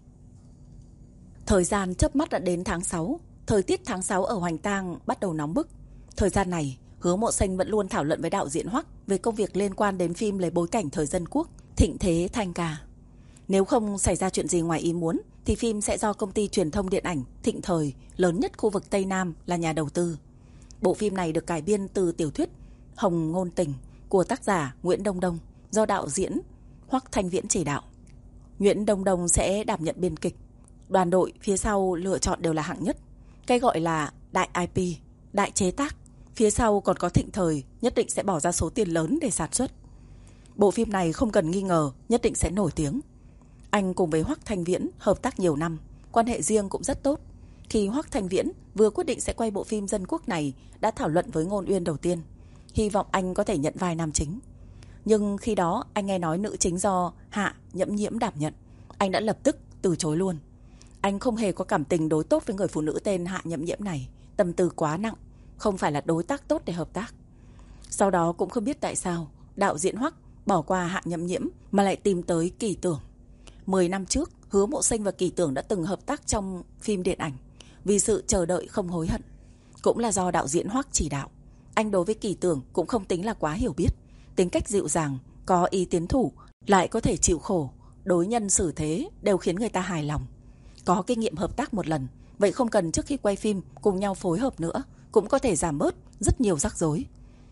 Thời gian chớp mắt đã đến tháng 6. Thời tiết tháng 6 ở Hoành Tang bắt đầu nóng bức. Thời gian này, Hứa Mộ Sinh vẫn luôn thảo luận với đạo diễn Hoắc về công việc liên quan đến phim lấy bối cảnh thời dân quốc, thịnh thế thanh ca. Nếu không xảy ra chuyện gì ngoài ý muốn thì phim sẽ do công ty truyền thông điện ảnh Thịnh Thời lớn nhất khu vực Tây Nam là nhà đầu tư. Bộ phim này được cải biên từ tiểu thuyết Hồng Ngôn Tình của tác giả Nguyễn Đông Đông, do đạo diễn Hoắc Thanh Viễn chỉ đạo. Nguyễn Đông Đông sẽ đảm nhận biên kịch. Đoàn đội phía sau lựa chọn đều là hạng nhất. Cái gọi là đại IP, đại chế tác, phía sau còn có Thịnh Thời nhất định sẽ bỏ ra số tiền lớn để sản xuất. Bộ phim này không cần nghi ngờ nhất định sẽ nổi tiếng. Anh cùng với Hoắc Thanh Viễn hợp tác nhiều năm, quan hệ riêng cũng rất tốt. Khi Hoắc Thanh Viễn vừa quyết định sẽ quay bộ phim dân quốc này, đã thảo luận với Ngôn Uyên đầu tiên, hy vọng anh có thể nhận vai nam chính. Nhưng khi đó anh nghe nói nữ chính do Hạ Nhẫm Nhiễm đảm nhận, anh đã lập tức từ chối luôn. Anh không hề có cảm tình đối tốt với người phụ nữ tên Hạ Nhẫm Nhiễm này, tâm tư quá nặng, không phải là đối tác tốt để hợp tác. Sau đó cũng không biết tại sao đạo diễn Hoắc bỏ qua Hạ Nhậm Nhiễm mà lại tìm tới Kỳ Tưởng. 10 năm trước, Hứa Mộ Sinh và Kỳ Tưởng đã từng hợp tác trong phim điện ảnh Vì Sự Chờ Đợi Không Hối Hận. Cũng là do đạo diễn Hoắc chỉ đạo. Anh đối với Kỳ Tưởng cũng không tính là quá hiểu biết. Tính cách dịu dàng, có ý tiến thủ, lại có thể chịu khổ, đối nhân xử thế đều khiến người ta hài lòng. Có kinh nghiệm hợp tác một lần, vậy không cần trước khi quay phim cùng nhau phối hợp nữa, cũng có thể giảm bớt rất nhiều rắc rối.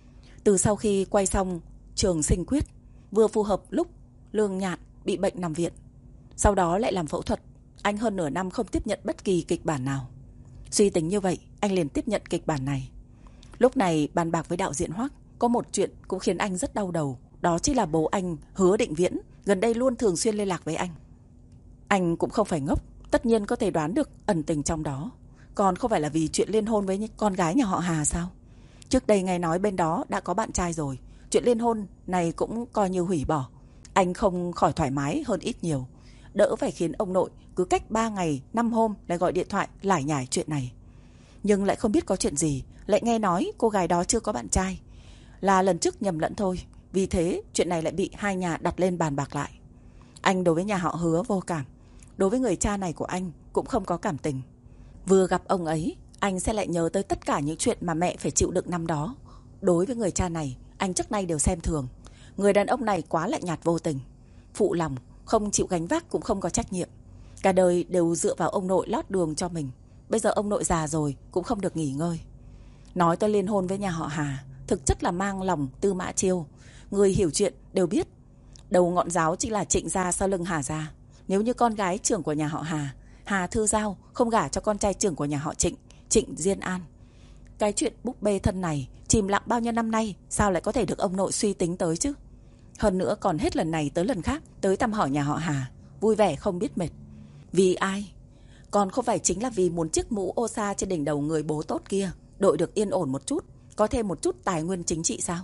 Từ sau khi quay xong Trường Sinh Quyết, vừa phù hợp lúc Lương Nhạn bị bệnh nằm viện, sau đó lại làm phẫu thuật, anh hơn nửa năm không tiếp nhận bất kỳ kịch bản nào. Suy tính như vậy, anh liền tiếp nhận kịch bản này. Lúc này bàn bạc với đạo diễn Hoắc, có một chuyện cũng khiến anh rất đau đầu. Đó chính là bố anh, Hứa Định Viễn, gần đây luôn thường xuyên liên lạc với anh. Anh cũng không phải ngốc, tất nhiên có thể đoán được ẩn tình trong đó. Còn không phải là vì chuyện liên hôn với con gái nhà họ Hà sao? Trước đây nghe nói bên đó đã có bạn trai rồi, chuyện liên hôn này cũng coi như hủy bỏ. Anh không khỏi thoải mái hơn ít nhiều, đỡ phải khiến ông nội cứ cách 3 ngày 5 hôm lại gọi điện thoại lải nhải chuyện này. Nhưng lại không biết có chuyện gì, lại nghe nói cô gái đó chưa có bạn trai, là lần trước nhầm lẫn thôi. Vì thế chuyện này lại bị hai nhà đặt lên bàn bạc lại. Anh đối với nhà họ Hứa vô cảm, đối với người cha này của anh cũng không có cảm tình. Vừa gặp ông ấy, anh sẽ lại nhớ tới tất cả những chuyện mà mẹ phải chịu đựng năm đó. Đối với người cha này, anh trước nay đều xem thường. Người đàn ông này quá lạnh nhạt vô tình, phụ lòng, không chịu gánh vác cũng không có trách nhiệm. Cả đời đều dựa vào ông nội lót đường cho mình. Bây giờ ông nội già rồi cũng không được nghỉ ngơi. Nói tới liên hôn với nhà họ Hà, thực chất là mang lòng Tư Mã Chiêu. Người hiểu chuyện đều biết, đầu ngọn giáo chính là Trịnh gia sau lưng Hà gia. Nếu như con gái trưởng của nhà họ Hà, Hà Thư Giao, không gả cho con trai trưởng của nhà họ Trịnh, Trịnh Diên An, cái chuyện búp bê thân này chìm lặng bao nhiêu năm nay, sao lại có thể được ông nội suy tính tới chứ? Hơn nữa còn hết lần này tới lần khác tới thăm hỏi nhà họ Hà, vui vẻ không biết mệt. Vì ai? Còn không phải chính là vì muốn chiếc mũ ô sa trên đỉnh đầu người bố tốt kia đội được yên ổn một chút, có thêm một chút tài nguyên chính trị sao?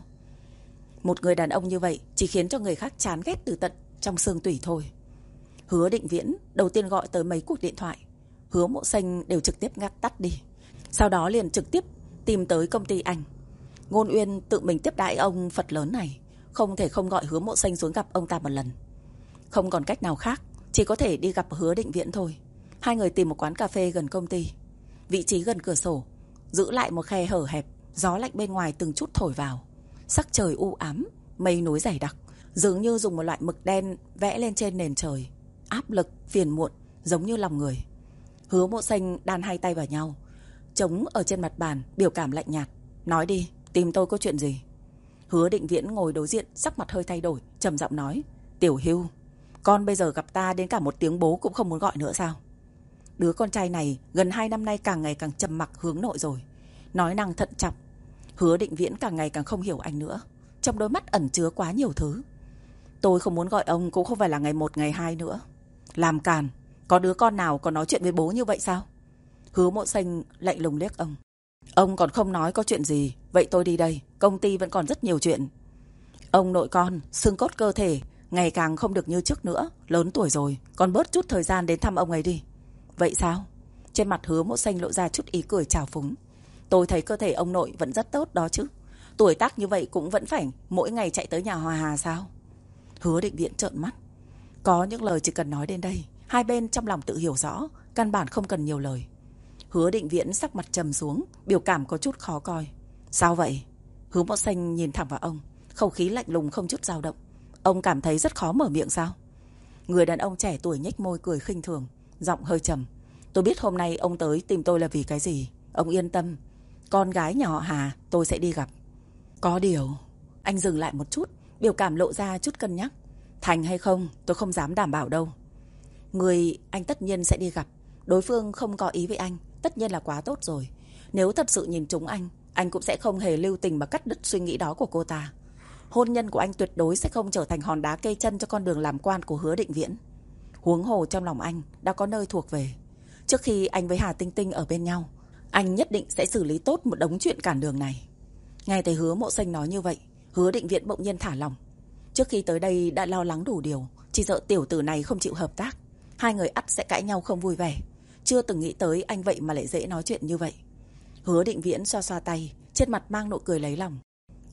Một người đàn ông như vậy chỉ khiến cho người khác chán ghét từ tận trong xương tủy thôi. Hứa Định Viễn đầu tiên gọi tới mấy cuộc điện thoại, Hứa Mộ Sinh đều trực tiếp ngắt tắt đi. Sau đó liền trực tiếp tìm tới công ty anh. Ngôn Uyên tự mình tiếp đãi ông Phật lớn này, không thể không gọi Hứa Mộ Sinh xuống gặp ông ta một lần. Không còn cách nào khác, chỉ có thể đi gặp Hứa Định Viễn thôi. Hai người tìm một quán cà phê gần công ty, vị trí gần cửa sổ, giữ lại một khe hở hẹp, gió lạnh bên ngoài từng chút thổi vào. Sắc trời u ám, mây núi dày đặc, dường như dùng một loại mực đen vẽ lên trên nền trời. Áp lực, phiền muộn, giống như lòng người. Hứa Mộ Sinh đan hai tay vào nhau, chống ở trên mặt bàn, biểu cảm lạnh nhạt. Nói đi, tìm tôi có chuyện gì? Hứa Định Viễn ngồi đối diện, sắc mặt hơi thay đổi, trầm giọng nói. Tiểu Hưu, con bây giờ gặp ta đến cả một tiếng bố cũng không muốn gọi nữa sao? Đứa con trai này gần 2 năm nay càng ngày càng trầm mặc hướng nội rồi, nói năng thận trọng. Hứa Định Viễn càng ngày càng không hiểu anh nữa, trong đôi mắt ẩn chứa quá nhiều thứ. Tôi không muốn gọi ông cũng không phải là ngày 1 ngày 2 nữa. Làm càn, có đứa con nào còn nói chuyện với bố như vậy sao? Hứa Mộ Sinh lạnh lùng liếc ông. Ông còn không nói có chuyện gì, vậy tôi đi đây, công ty vẫn còn rất nhiều chuyện. Ông nội con, xương cốt cơ thể ngày càng không được như trước nữa, lớn tuổi rồi, còn bớt chút thời gian đến thăm ông ấy đi. Vậy sao? Trên mặt Hứa Mộ Sinh lộ ra chút ý cười trào phúng. Tôi thấy cơ thể ông nội vẫn rất tốt đó chứ. Tuổi tác như vậy cũng vẫn phải mỗi ngày chạy tới nhà Hòa Hà sao? Hứa Định Viễn trợn mắt. Có những lời chỉ cần nói đến đây, hai bên trong lòng tự hiểu rõ, căn bản không cần nhiều lời. Hứa Định Viễn sắc mặt trầm xuống, biểu cảm có chút khó coi. Sao vậy? Hứa Mộ Sinh nhìn thẳng vào ông, không khí lạnh lùng không chút dao động. Ông cảm thấy rất khó mở miệng sao? Người đàn ông trẻ tuổi nhếch môi cười khinh thường, giọng hơi trầm. Tôi biết hôm nay ông tới tìm tôi là vì cái gì. Ông yên tâm, con gái nhà họ Hà tôi sẽ đi gặp. Có điều, anh dừng lại một chút, biểu cảm lộ ra chút cân nhắc. Thành hay không tôi không dám đảm bảo đâu. Người anh tất nhiên sẽ đi gặp, đối phương không có ý với anh, tất nhiên là quá tốt rồi. Nếu thật sự nhìn trúng anh cũng sẽ không hề lưu tình mà cắt đứt suy nghĩ đó của cô ta. Hôn nhân của anh tuyệt đối sẽ không trở thành hòn đá cây chân cho con đường làm quan của Hứa Định Viễn. Huống hồ trong lòng anh đã có nơi thuộc về. Trước khi anh với Hà Tinh Tinh ở bên nhau, anh nhất định sẽ xử lý tốt một đống chuyện cản đường này. Nghe thấy Hứa Mộ Sinh nói như vậy, Hứa Định Viễn bỗng nhiên thả lòng. Trước khi tới đây đã lo lắng đủ điều, chỉ sợ tiểu tử này không chịu hợp tác, hai người ắt sẽ cãi nhau không vui vẻ. Chưa từng nghĩ tới anh vậy mà lại dễ nói chuyện như vậy. Hứa Định Viễn xoa xoa tay, trên mặt mang nụ cười lấy lòng.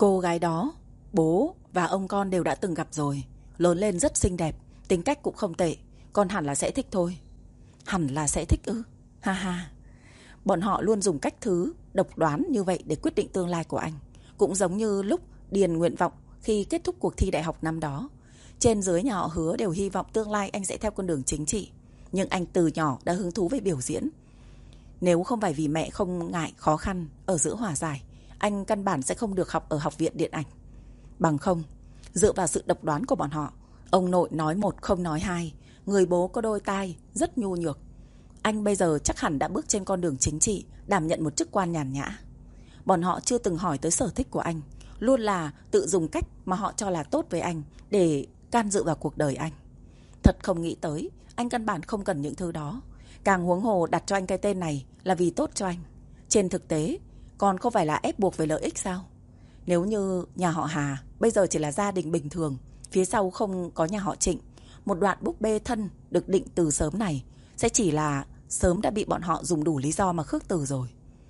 Cô gái đó, bố và ông con đều đã từng gặp rồi. Lớn lên rất xinh đẹp, tính cách cũng không tệ. Con hẳn là sẽ thích thôi. Hẳn là sẽ thích ư? Ha ha. Bọn họ luôn dùng cách thứ độc đoán như vậy để quyết định tương lai của anh. Cũng giống như lúc điền nguyện vọng khi kết thúc cuộc thi đại học năm đó. Trên dưới nhà họ Hứa đều hy vọng tương lai anh sẽ theo con đường chính trị. Nhưng anh từ nhỏ đã hứng thú về biểu diễn. Nếu không phải vì mẹ không ngại khó khăn ở giữa hòa giải, anh căn bản sẽ không được học ở học viện điện ảnh. Bằng không, dựa vào sự độc đoán của bọn họ, ông nội nói một không nói hai, người bố có đôi tai rất nhu nhược. Anh bây giờ chắc hẳn đã bước trên con đường chính trị, đảm nhận một chức quan nhàn nhã. Bọn họ chưa từng hỏi tới sở thích của anh, luôn là tự dùng cách mà họ cho là tốt với anh để can dự vào cuộc đời anh. Thật không nghĩ tới, anh căn bản không cần những thứ đó. Càng huống hồ đặt cho anh cái tên này là vì tốt cho anh. Trên thực tế, còn không phải là ép buộc về lợi ích sao? Nếu như nhà họ Hà bây giờ chỉ là gia đình bình thường, phía sau không có nhà họ Trịnh, một đoạn búp bê thân được định từ sớm này sẽ chỉ là sớm đã bị bọn họ dùng đủ lý do mà khước từ rồi.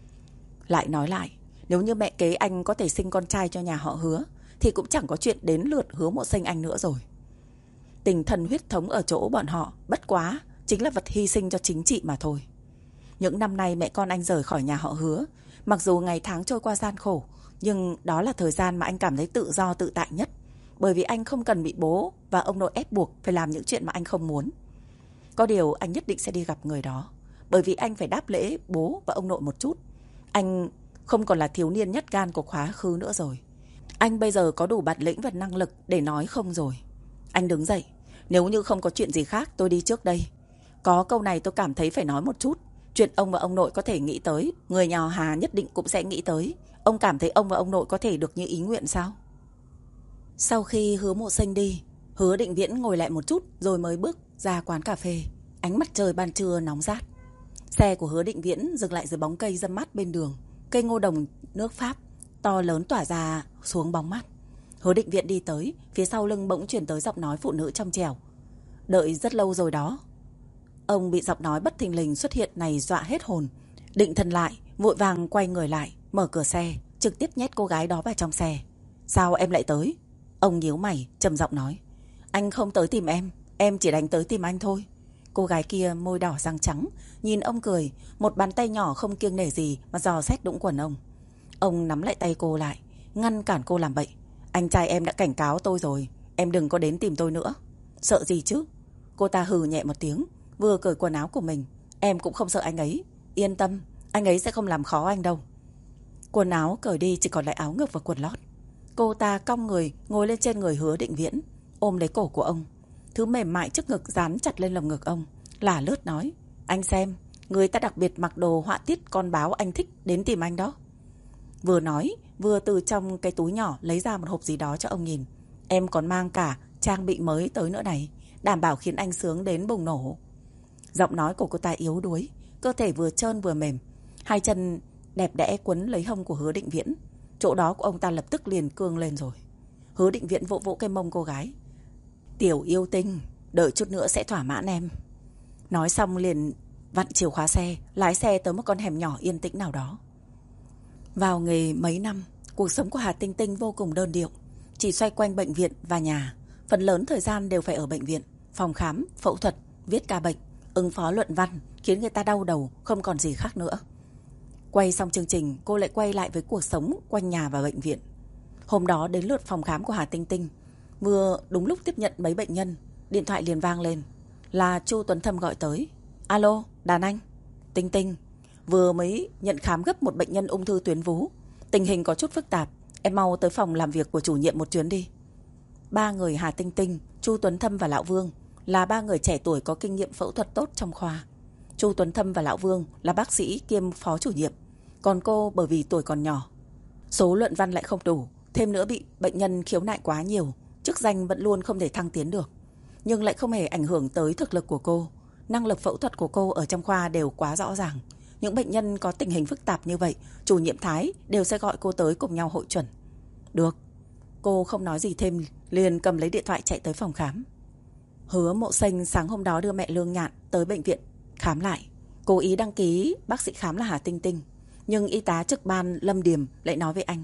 Lại nói lại, nếu như mẹ kế anh có thể sinh con trai cho nhà họ Hứa thì cũng chẳng có chuyện đến lượt Hứa Mộ Sinh anh nữa rồi. Tình thân huyết thống ở chỗ bọn họ bất quá chính là vật hy sinh cho chính trị mà thôi. Những năm nay mẹ con anh rời khỏi nhà họ Hứa, mặc dù ngày tháng trôi qua gian khổ, nhưng đó là thời gian mà anh cảm thấy tự do tự tại nhất. Bởi vì anh không cần bị bố và ông nội ép buộc phải làm những chuyện mà anh không muốn. Có điều anh nhất định sẽ đi gặp người đó, bởi vì anh phải đáp lễ bố và ông nội một chút. Anh không còn là thiếu niên nhát gan của quá khứ nữa rồi. Anh bây giờ có đủ bản lĩnh và năng lực để nói không rồi. Anh đứng dậy. Nếu như không có chuyện gì khác tôi đi trước đây. Có câu này tôi cảm thấy phải nói một chút. Chuyện ông và ông nội có thể nghĩ tới, người nhà Hà nhất định cũng sẽ nghĩ tới. Ông cảm thấy ông và ông nội có thể được như ý nguyện sao? Sau khi Hứa Mộ Sinh đi, Hứa Định Viễn ngồi lại một chút rồi mới bước ra quán cà phê. Ánh mặt trời ban trưa nóng rát. Xe của Hứa Định Viễn dừng lại dưới bóng cây râm mát bên đường. Cây ngô đồng nước Pháp to lớn tỏa ra xuống bóng mát. Hứa Định Viễn đi tới, phía sau lưng bỗng chuyển tới giọng nói phụ nữ trong trẻo. Đợi rất lâu rồi đó. Ông bị giọng nói bất thình lình xuất hiện này dọa hết hồn. Định thần lại, vội vàng quay người lại, mở cửa xe, trực tiếp nhét cô gái đó vào trong xe. Sao em lại tới? Ông nhíu mày, trầm giọng nói. Anh không tới tìm em chỉ đánh tới tìm anh thôi. Cô gái kia môi đỏ răng trắng, nhìn ông cười, một bàn tay nhỏ không kiêng nể gì mà dò xét đũng quần ông. Ông nắm lại tay cô lại, ngăn cản cô làm bậy. Anh trai em đã cảnh cáo tôi rồi, em đừng có đến tìm tôi nữa. Sợ gì chứ? Cô ta hừ nhẹ một tiếng, vừa cởi quần áo của mình. Em cũng không sợ anh ấy, yên tâm, anh ấy sẽ không làm khó anh đâu. Quần áo cởi đi chỉ còn lại áo ngực và quần lót. Cô ta cong người ngồi lên trên người Hứa Định Viễn, ôm lấy cổ của ông. Thứ mềm mại trước ngực dán chặt lên lồng ngực ông, lả lướt nói. Anh xem, người ta đặc biệt mặc đồ họa tiết con báo anh thích đến tìm anh đó. Vừa nói vừa từ trong cái túi nhỏ lấy ra một hộp gì đó cho ông nhìn. Em còn mang cả trang bị mới tới nữa này, đảm bảo khiến anh sướng đến bùng nổ. Giọng nói của cô ta yếu đuối, cơ thể vừa trơn vừa mềm. Hai chân đẹp đẽ quấn lấy hông của Hứa Định Viễn. Chỗ đó của ông ta lập tức liền cương lên rồi. Hứa Định Viễn vỗ vỗ cái mông cô gái. Tiểu yêu tinh, đợi chút nữa sẽ thỏa mãn em. Nói xong liền vặn chìa khóa xe, lái xe tới một con hẻm nhỏ yên tĩnh nào đó. Vào nghề mấy năm, cuộc sống của Hà Tinh Tinh vô cùng đơn điệu, chỉ xoay quanh bệnh viện và nhà. Phần lớn thời gian đều phải ở bệnh viện, phòng khám, phẫu thuật, viết ca bệnh, ứng phó luận văn, khiến người ta đau đầu, không còn gì khác nữa. Quay xong chương trình, cô lại quay lại với cuộc sống quanh nhà và bệnh viện. Hôm đó đến lượt phòng khám của Hà Tinh Tinh. Vừa đúng lúc tiếp nhận mấy bệnh nhân, điện thoại liền vang lên. Là Chu Tuấn Thâm gọi tới. Alo, đàn anh. Tinh Tinh, vừa mới nhận khám gấp một bệnh nhân ung thư tuyến vú. Tình hình có chút phức tạp, em mau tới phòng làm việc của chủ nhiệm một chuyến đi. Ba người Hà Tinh Tinh, Chu Tuấn Thâm và Lão Vương là ba người trẻ tuổi có kinh nghiệm phẫu thuật tốt trong khoa. Chu Tuấn Thâm và Lão Vương là bác sĩ kiêm phó chủ nhiệm, còn cô bởi vì tuổi còn nhỏ, số luận văn lại không đủ, thêm nữa bị bệnh nhân khiếu nại quá nhiều, chức danh vẫn luôn không thể thăng tiến được. Nhưng lại không hề ảnh hưởng tới thực lực của cô. Năng lực phẫu thuật của cô ở trong khoa đều quá rõ ràng. Những bệnh nhân có tình hình phức tạp như vậy, chủ nhiệm Thái đều sẽ gọi cô tới cùng nhau hội chuẩn. Được. Cô không nói gì thêm, liền cầm lấy điện thoại chạy tới phòng khám. Hứa Mộ Sinh sáng hôm đó đưa mẹ Lương Nhạn tới bệnh viện khám lại. Cố ý đăng ký bác sĩ khám là Hà Tinh Tinh, nhưng y tá trực ban Lâm Điềm lại nói với anh,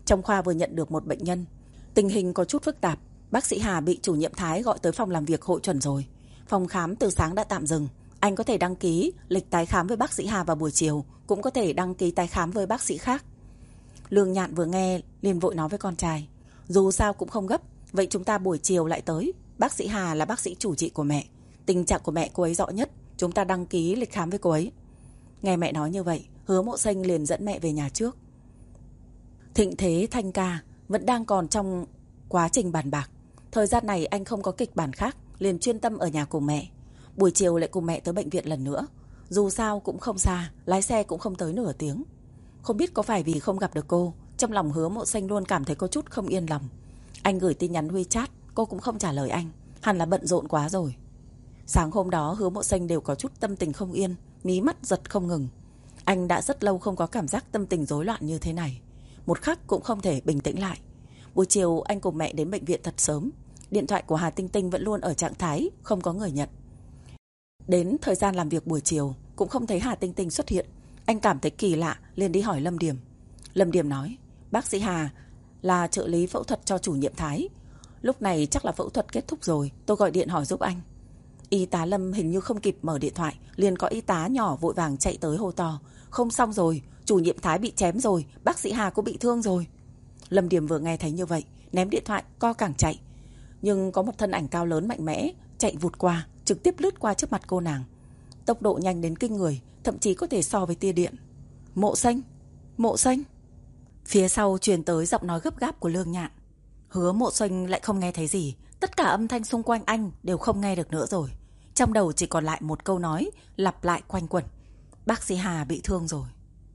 Trong khoa vừa nhận được một bệnh nhân. Tình hình có chút phức tạp. Bác sĩ Hà bị chủ nhiệm Thái gọi tới phòng làm việc hội chuẩn rồi. Phòng khám từ sáng đã tạm dừng. Anh có thể đăng ký lịch tái khám với bác sĩ Hà vào buổi chiều, cũng có thể đăng ký tái khám với bác sĩ khác. Lương Nhạn vừa nghe liền vội nói với con trai. Dù sao cũng không gấp, vậy chúng ta buổi chiều lại tới. Bác sĩ Hà là bác sĩ chủ trị của mẹ. Tình trạng của mẹ cô ấy rõ nhất, chúng ta đăng ký lịch khám với cô ấy. Nghe mẹ nói như vậy, Hứa Mộ Xanh liền dẫn mẹ về nhà trước. Thịnh thế Thanh ca vẫn đang còn trong quá trình bàn bạc. Thời gian này anh không có kịch bản khác, liền chuyên tâm ở nhà cùng mẹ. Buổi chiều lại cùng mẹ tới bệnh viện lần nữa. Dù sao cũng không xa, lái xe cũng không tới nửa tiếng. Không biết có phải vì không gặp được cô, trong lòng Hứa Mộ Xanh luôn cảm thấy có chút không yên lòng. Anh gửi tin nhắn WeChat, cô cũng không trả lời anh. Hẳn là bận rộn quá rồi. Sáng hôm đó Hứa Mộ Xanh đều có chút tâm tình không yên, mí mắt giật không ngừng. Anh đã rất lâu không có cảm giác tâm tình rối loạn như thế này. Một khắc cũng không thể bình tĩnh lại. Buổi chiều anh cùng mẹ đến bệnh viện thật sớm. Điện thoại của Hà Tinh Tinh vẫn luôn ở trạng thái không có người nhận. Đến thời gian làm việc buổi chiều cũng không thấy Hà Tinh Tinh xuất hiện. Anh cảm thấy kỳ lạ, liền đi hỏi Lâm Điềm. Lâm Điềm nói, bác sĩ Hà là trợ lý phẫu thuật cho chủ nhiệm Thái. Lúc này chắc là phẫu thuật kết thúc rồi, tôi gọi điện hỏi giúp anh. Y tá Lâm hình như không kịp mở điện thoại, liền có y tá nhỏ vội vàng chạy tới hô to. Không xong rồi, chủ nhiệm Thái bị chém rồi, bác sĩ Hà cũng bị thương rồi. Lâm Điềm vừa nghe thấy như vậy, ném điện thoại co cẳng chạy. Nhưng có một thân ảnh cao lớn mạnh mẽ chạy vụt qua, trực tiếp lướt qua trước mặt cô nàng. Tốc độ nhanh đến kinh người, thậm chí có thể so với tia điện. Mộ Xanh, Mộ Xanh. Phía sau truyền tới giọng nói gấp gáp của Lương Nhạn. Hứa Mộ Xanh lại không nghe thấy gì. Tất cả âm thanh xung quanh anh đều không nghe được nữa rồi. Trong đầu chỉ còn lại một câu nói lặp lại quanh quẩn. Bác sĩ Hà bị thương rồi.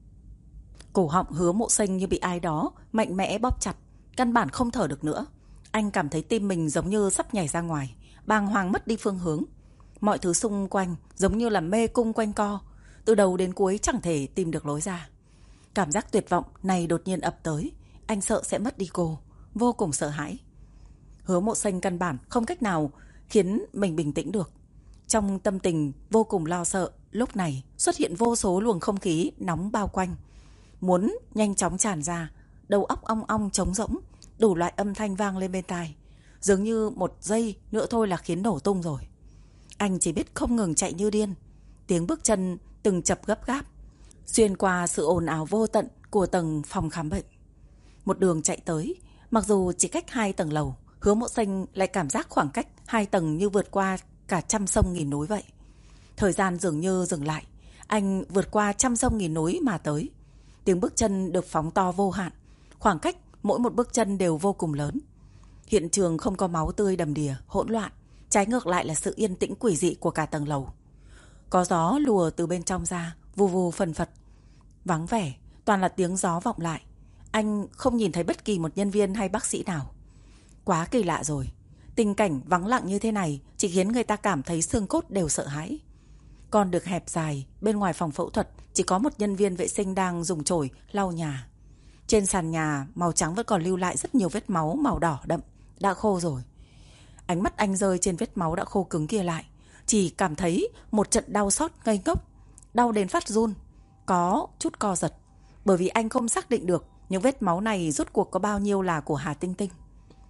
Cổ họng Hứa Mộ Xanh như bị ai đó mạnh mẽ bóp chặt, căn bản không thở được nữa. Anh cảm thấy tim mình giống như sắp nhảy ra ngoài, bàng hoàng mất đi phương hướng. Mọi thứ xung quanh giống như là mê cung quanh co, từ đầu đến cuối chẳng thể tìm được lối ra. Cảm giác tuyệt vọng này đột nhiên ập tới. Anh sợ sẽ mất đi cô, vô cùng sợ hãi. Hứa Mộ Xanh căn bản không cách nào khiến mình bình tĩnh được. Trong tâm tình vô cùng lo sợ, lúc này xuất hiện vô số luồng không khí nóng bao quanh, muốn nhanh chóng tràn ra. Đầu óc ong ong trống rỗng, đủ loại âm thanh vang lên bên tai. Dường như một giây nữa thôi là khiến nổ tung rồi. Anh chỉ biết không ngừng chạy như điên. Tiếng bước chân từng chập gấp gáp, xuyên qua sự ồn ào vô tận của tầng phòng khám bệnh. Một đường chạy tới, mặc dù chỉ cách 2 tầng lầu, Hứa Mộ Xanh lại cảm giác khoảng cách 2 tầng như vượt qua cả trăm sông nghìn núi vậy. Thời gian dường như dừng lại. Anh vượt qua trăm sông nghìn núi mà tới. Tiếng bước chân được phóng to vô hạn. Khoảng cách mỗi một bước chân đều vô cùng lớn. Hiện trường không có máu tươi đầm đìa, hỗn loạn. Trái ngược lại là sự yên tĩnh quỷ dị của cả tầng lầu. Có gió lùa từ bên trong ra, vù vù phần phật. Vắng vẻ, toàn là tiếng gió vọng lại. Anh không nhìn thấy bất kỳ một nhân viên hay bác sĩ nào. Quá kỳ lạ rồi. Tình cảnh vắng lặng như thế này chỉ khiến người ta cảm thấy xương cốt đều sợ hãi. Con được hẹp dài, bên ngoài phòng phẫu thuật chỉ có một nhân viên vệ sinh đang dùng chổi lau nhà. Trên sàn nhà màu trắng vẫn còn lưu lại rất nhiều vết máu màu đỏ đậm, đã khô rồi. Ánh mắt anh rơi trên vết máu đã khô cứng kia lại, chỉ cảm thấy một trận đau xót ngây ngốc, đau đến phát run, có chút co giật, bởi vì anh không xác định được những vết máu này rốt cuộc có bao nhiêu là của Hà Tinh Tinh.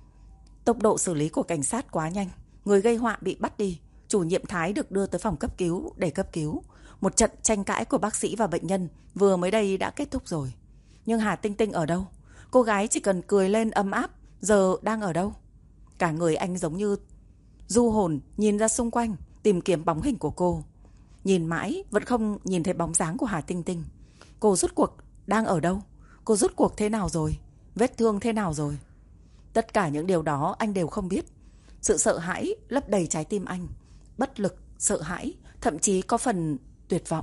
Tốc độ xử lý của cảnh sát quá nhanh, người gây họa bị bắt đi, chủ nhiệm Thái được đưa tới phòng cấp cứu để cấp cứu. Một trận tranh cãi của bác sĩ và bệnh nhân vừa mới đây đã kết thúc rồi. Nhưng Hà Tinh Tinh ở đâu? Cô gái chỉ cần cười lên ấm áp, giờ đang ở đâu? Cả người anh giống như du hồn nhìn ra xung quanh, tìm kiếm bóng hình của cô. Nhìn mãi vẫn không nhìn thấy bóng dáng của Hà Tinh Tinh. Cô rốt cuộc đang ở đâu? Cô rốt cuộc thế nào rồi? Vết thương thế nào rồi? Tất cả những điều đó anh đều không biết. Sự sợ hãi lấp đầy trái tim anh. Bất lực, sợ hãi, thậm chí có phần tuyệt vọng.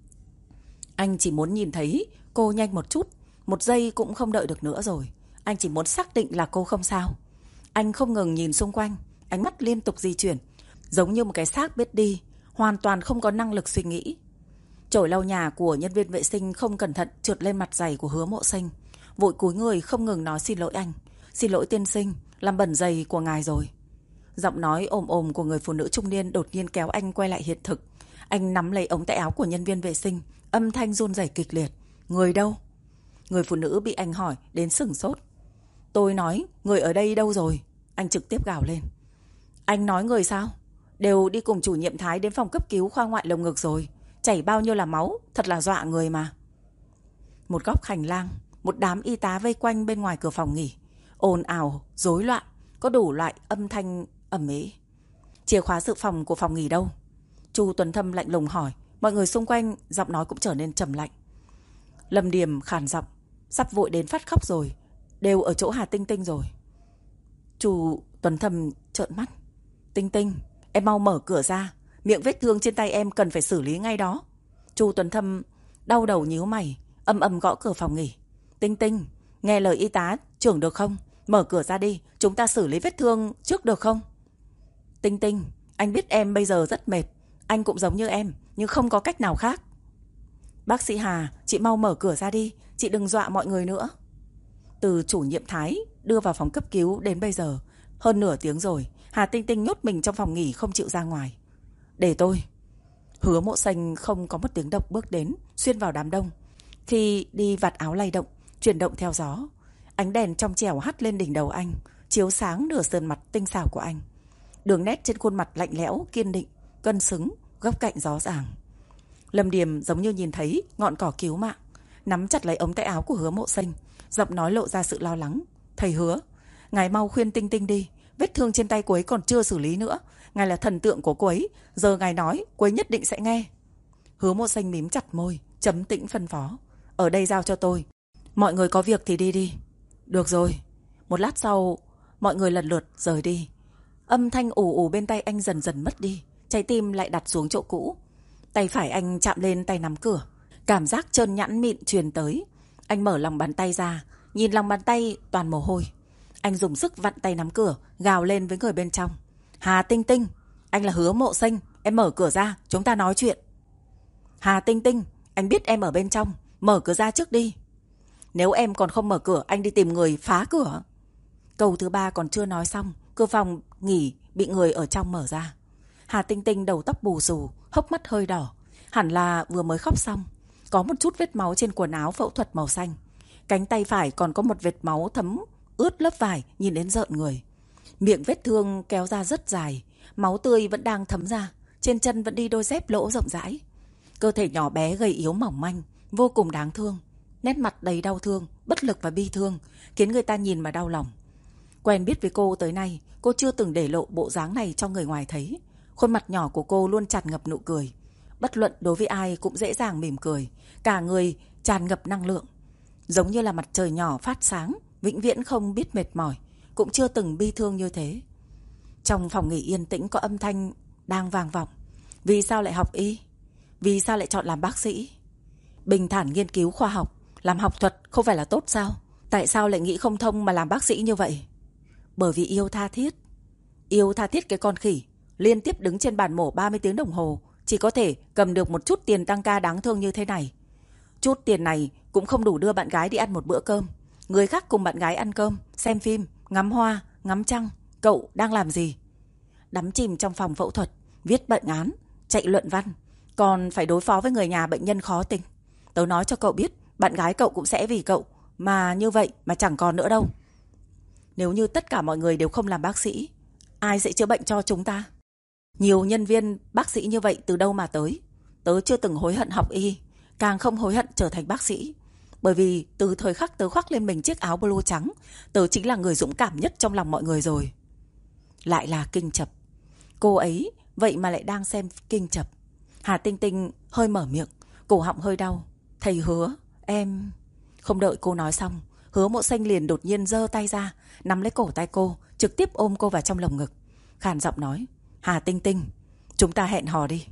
Anh chỉ muốn nhìn thấy cô nhanh một chút. Một giây cũng không đợi được nữa rồi. Anh chỉ muốn xác định là cô không sao. Anh không ngừng nhìn xung quanh, ánh mắt liên tục di chuyển, giống như một cái xác biết đi, hoàn toàn không có năng lực suy nghĩ. Chổi lau nhà của nhân viên vệ sinh không cẩn thận trượt lên mặt giày của Hứa Mộ Xanh. Vội cúi người không ngừng nói xin lỗi anh. Xin lỗi tiên sinh, làm bẩn giày của ngài rồi. Giọng nói ồm ồm của người phụ nữ trung niên đột nhiên kéo anh quay lại hiện thực. Anh nắm lấy ống tay áo của nhân viên vệ sinh, âm thanh run rẩy kịch liệt. Người đâu? Người phụ nữ bị anh hỏi đến sửng sốt. Tôi nói người ở đây đâu rồi? Anh trực tiếp gào lên. Anh nói người sao? Đều đi cùng chủ nhiệm Thái đến phòng cấp cứu khoa ngoại lồng ngực rồi. Chảy bao nhiêu là máu, thật là dọa người mà. Một góc hành lang, một đám y tá vây quanh bên ngoài cửa phòng nghỉ. Ồn ào, rối loạn, có đủ loại âm thanh ầm ĩ. Chìa khóa dự phòng của phòng nghỉ đâu? Chu Tuấn Thâm lạnh lùng hỏi. Mọi người xung quanh giọng nói cũng trở nên trầm lạnh. Lâm Điềm khàn giọng. Sắp vội đến phát khóc rồi. Đều ở chỗ Hà Tinh Tinh rồi. Chu Tuấn Thâm trợn mắt. Tinh Tinh, em mau mở cửa ra. Miệng vết thương trên tay em cần phải xử lý ngay đó. Chu Tuấn Thâm đau đầu nhíu mày, âm âm gõ cửa phòng nghỉ. Tinh Tinh, nghe lời y tá trưởng được không? Mở cửa ra đi, chúng ta xử lý vết thương trước được không? Tinh Tinh, anh biết em bây giờ rất mệt. Anh cũng giống như em, nhưng không có cách nào khác. Bác sĩ Hà, chị mau mở cửa ra đi. Chị đừng dọa mọi người nữa. Từ chủ nhiệm Thái đưa vào phòng cấp cứu đến bây giờ hơn nửa tiếng rồi. Hà Tinh Tinh nhốt mình trong phòng nghỉ không chịu ra ngoài. Để tôi. Hứa Mộ Xanh không có một tiếng động bước đến, xuyên vào đám đông. Khi đi vạt áo lay động, chuyển động theo gió. Ánh đèn trong trẻo hắt lên đỉnh đầu anh, chiếu sáng nửa sườn mặt tinh xảo của anh. Đường nét trên khuôn mặt lạnh lẽo, kiên định, cân xứng, góc cạnh rõ ràng. Lâm Điềm giống như nhìn thấy ngọn cỏ cứu mạng, nắm chặt lấy ống tay áo của Hứa Mộ Xanh, giọng nói lộ ra sự lo lắng. Thầy Hứa, ngài mau khuyên Tinh Tinh đi. Vết thương trên tay cô ấy còn chưa xử lý nữa. Ngài là thần tượng của cô ấy. Giờ ngài nói cô ấy nhất định sẽ nghe. Hứa Mộ Xanh mím chặt môi, trầm tĩnh phân phó. Ở đây giao cho tôi. Mọi người có việc thì đi đi. Được rồi. Một lát sau, mọi người lần lượt rời đi. Âm thanh ù ù bên tay anh dần dần mất đi. Trái tim lại đặt xuống chỗ cũ. Tay phải anh chạm lên tay nắm cửa. Cảm giác trơn nhẵn mịn truyền tới. Anh mở lòng bàn tay ra, nhìn lòng bàn tay toàn mồ hôi. Anh dùng sức vặn tay nắm cửa, gào lên với người bên trong. Hà Tinh Tinh, anh là Hứa Mộ Xanh, em mở cửa ra, chúng ta nói chuyện. Hà Tinh Tinh, anh biết em ở bên trong, mở cửa ra trước đi. Nếu em còn không mở cửa, anh đi tìm người phá cửa. Câu thứ 3 còn chưa nói xong, cửa phòng nghỉ bị người ở trong mở ra. Hà Tinh Tinh đầu tóc bù xù, hốc mắt hơi đỏ, hẳn là vừa mới khóc xong. Có một chút vết máu trên quần áo phẫu thuật màu xanh. Cánh tay phải còn có một vệt máu thấm ướt lớp vải, nhìn đến rợn người. Miệng vết thương kéo ra rất dài, máu tươi vẫn đang thấm ra. Trên chân vẫn đi đôi dép lỗ rộng rãi. Cơ thể nhỏ bé gầy yếu mỏng manh, vô cùng đáng thương. Nét mặt đầy đau thương, bất lực và bi thương, khiến người ta nhìn mà đau lòng. Quen biết với cô tới nay, cô chưa từng để lộ bộ dáng này cho người ngoài thấy. Khuôn mặt nhỏ của cô luôn tràn ngập nụ cười. Bất luận đối với ai cũng dễ dàng mỉm cười. Cả người tràn ngập năng lượng. Giống như là mặt trời nhỏ phát sáng, vĩnh viễn không biết mệt mỏi. Cũng chưa từng bi thương như thế. Trong phòng nghỉ yên tĩnh có âm thanh đang vang vọng. Vì sao lại học y? Vì sao lại chọn làm bác sĩ? Bình thản nghiên cứu khoa học, làm học thuật không phải là tốt sao? Tại sao lại nghĩ không thông mà làm bác sĩ như vậy? Bởi vì yêu tha thiết. Yêu tha thiết cái con khỉ. Liên tiếp đứng trên bàn mổ 30 tiếng đồng hồ, chỉ có thể cầm được một chút tiền tăng ca đáng thương như thế này. Chút tiền này cũng không đủ đưa bạn gái đi ăn một bữa cơm. Người khác cùng bạn gái ăn cơm, xem phim, ngắm hoa, ngắm trăng. Cậu đang làm gì? Đắm chìm trong phòng phẫu thuật, viết bệnh án, chạy luận văn, còn phải đối phó với người nhà bệnh nhân khó tính. Tớ nói cho cậu biết, bạn gái cậu cũng sẽ vì cậu mà như vậy mà chẳng còn nữa đâu. Nếu như tất cả mọi người đều không làm bác sĩ, ai sẽ chữa bệnh cho chúng ta? Nhiều nhân viên bác sĩ như vậy từ đâu mà tới? Tớ chưa từng hối hận học y, càng không hối hận trở thành bác sĩ. Bởi vì từ thời khắc tớ khoác lên mình chiếc áo blue trắng, tớ chính là người dũng cảm nhất trong lòng mọi người rồi. Lại là Kinh Chập. Cô ấy vậy mà lại đang xem Kinh Chập. Hà Tinh Tinh hơi mở miệng, cổ họng hơi đau. Thầy Hứa, em... Không đợi cô nói xong, Hứa Mộ Xanh liền đột nhiên giơ tay ra, nắm lấy cổ tay cô, trực tiếp ôm cô vào trong lồng ngực. Khàn giọng nói, Hà Tinh Tinh, chúng ta hẹn hò đi.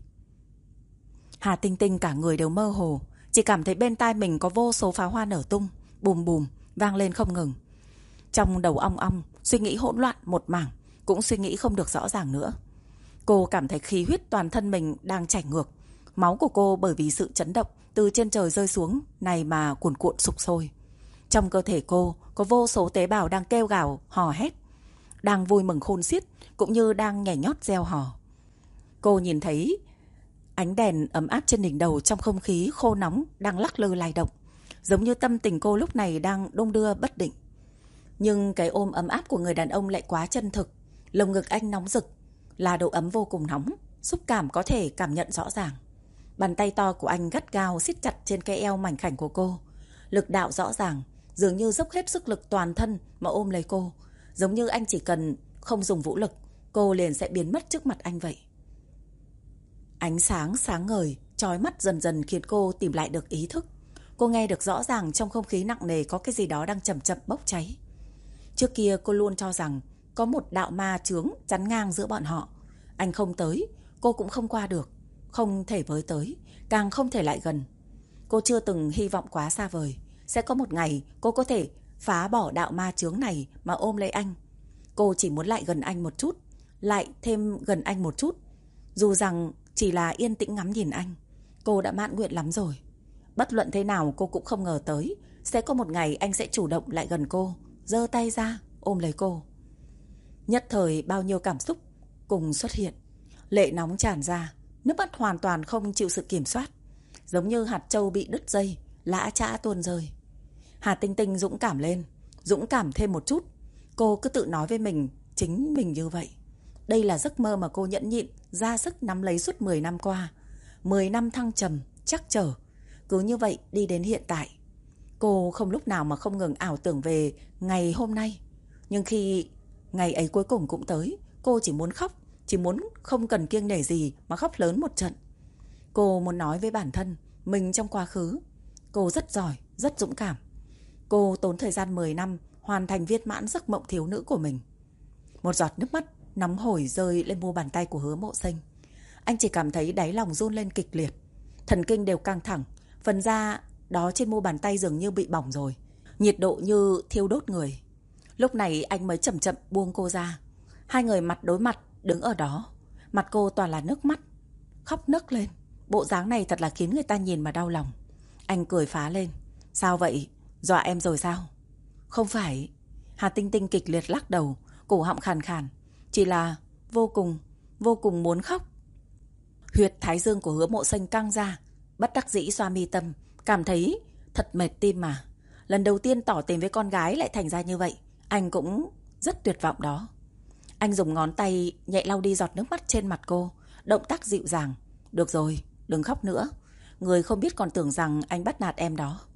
Hà Tinh Tinh cả người đều mơ hồ, chỉ cảm thấy bên tai mình có vô số pháo hoa nở tung, bùm bùm, vang lên không ngừng. Trong đầu ong ong, suy nghĩ hỗn loạn một mảng, cũng suy nghĩ không được rõ ràng nữa. Cô cảm thấy khí huyết toàn thân mình đang chảy ngược. Máu của cô bởi vì sự chấn động từ trên trời rơi xuống này mà cuồn cuộn sục sôi. Trong cơ thể cô có vô số tế bào đang kêu gào, hò hét, đang vui mừng khôn xiết, cũng như đang nhảy nhót reo hò. Cô nhìn thấy ánh đèn ấm áp trên đỉnh đầu trong không khí khô nóng đang lắc lư lay động, giống như tâm tình cô lúc này đang đung đưa bất định. Nhưng cái ôm ấm áp của người đàn ông lại quá chân thực. Lồng ngực anh nóng rực, là độ ấm vô cùng nóng, xúc cảm có thể cảm nhận rõ ràng. Bàn tay to của anh gắt gao siết chặt trên cái eo mảnh khảnh của cô. Lực đạo rõ ràng, dường như dốc hết sức lực toàn thân mà ôm lấy cô. Giống như anh chỉ cần không dùng vũ lực, cô liền sẽ biến mất trước mặt anh vậy. Ánh sáng sáng ngời, chói mắt dần dần khiến cô tìm lại được ý thức. Cô nghe được rõ ràng trong không khí nặng nề có cái gì đó đang chậm chậm bốc cháy. Trước kia cô luôn cho rằng có một đạo ma chướng chắn ngang giữa bọn họ. Anh không tới, cô cũng không qua được. Không thể với tới, càng không thể lại gần. Cô chưa từng hy vọng quá xa vời sẽ có một ngày cô có thể phá bỏ đạo ma chướng này mà ôm lấy anh. Cô chỉ muốn lại gần anh một chút, lại thêm gần anh một chút. Dù rằng chỉ là yên tĩnh ngắm nhìn anh, cô đã mãn nguyện lắm rồi. Bất luận thế nào cô cũng không ngờ tới sẽ có một ngày anh sẽ chủ động lại gần cô, giơ tay ra ôm lấy cô. Nhất thời bao nhiêu cảm xúc cùng xuất hiện. Lệ nóng tràn ra, nước mắt hoàn toàn không chịu sự kiểm soát, giống như hạt trâu bị đứt dây, lã chã tuôn rơi. Hà Tinh Tinh dũng cảm lên, dũng cảm thêm một chút. Cô cứ tự nói với mình, chính mình như vậy. Đây là giấc mơ mà cô nhẫn nhịn ra sức nắm lấy suốt 10 năm qua. 10 năm thăng trầm, chắc trở. Cứ như vậy đi đến hiện tại. Cô không lúc nào mà không ngừng ảo tưởng về ngày hôm nay. Nhưng khi ngày ấy cuối cùng cũng tới, cô chỉ muốn khóc, chỉ muốn không cần kiêng nể gì mà khóc lớn một trận. Cô muốn nói với bản thân mình trong quá khứ, cô rất giỏi, rất dũng cảm. Cô tốn thời gian 10 năm hoàn thành viên mãn giấc mộng thiếu nữ của mình. Một giọt nước mắt nóng hổi rơi lên mu bàn tay của Hứa Mộ Sinh. Anh chỉ cảm thấy đáy lòng run lên kịch liệt, thần kinh đều căng thẳng. Phần da đó trên mu bàn tay dường như bị bỏng rồi, nhiệt độ như thiêu đốt người. Lúc này anh mới chậm chậm buông cô ra. Hai người mặt đối mặt đứng ở đó. Mặt cô toàn là nước mắt, khóc nấc lên. Bộ dáng này thật là khiến người ta nhìn mà đau lòng. Anh cười phá lên. Sao vậy? Dọa em rồi sao? Không phải. Hà Tinh Tinh kịch liệt lắc đầu, cổ họng khàn khàn. Chỉ là vô cùng muốn khóc. Huyệt thái dương của Hứa Mộ Sinh căng ra, bất đắc dĩ xoa mi tâm, cảm thấy thật mệt tim mà. Lần đầu tiên tỏ tình với con gái lại thành ra như vậy, anh cũng rất tuyệt vọng đó. Anh dùng ngón tay nhẹ lau đi giọt nước mắt trên mặt cô, động tác dịu dàng. Được rồi, đừng khóc nữa. Người không biết còn tưởng rằng anh bắt nạt em đó.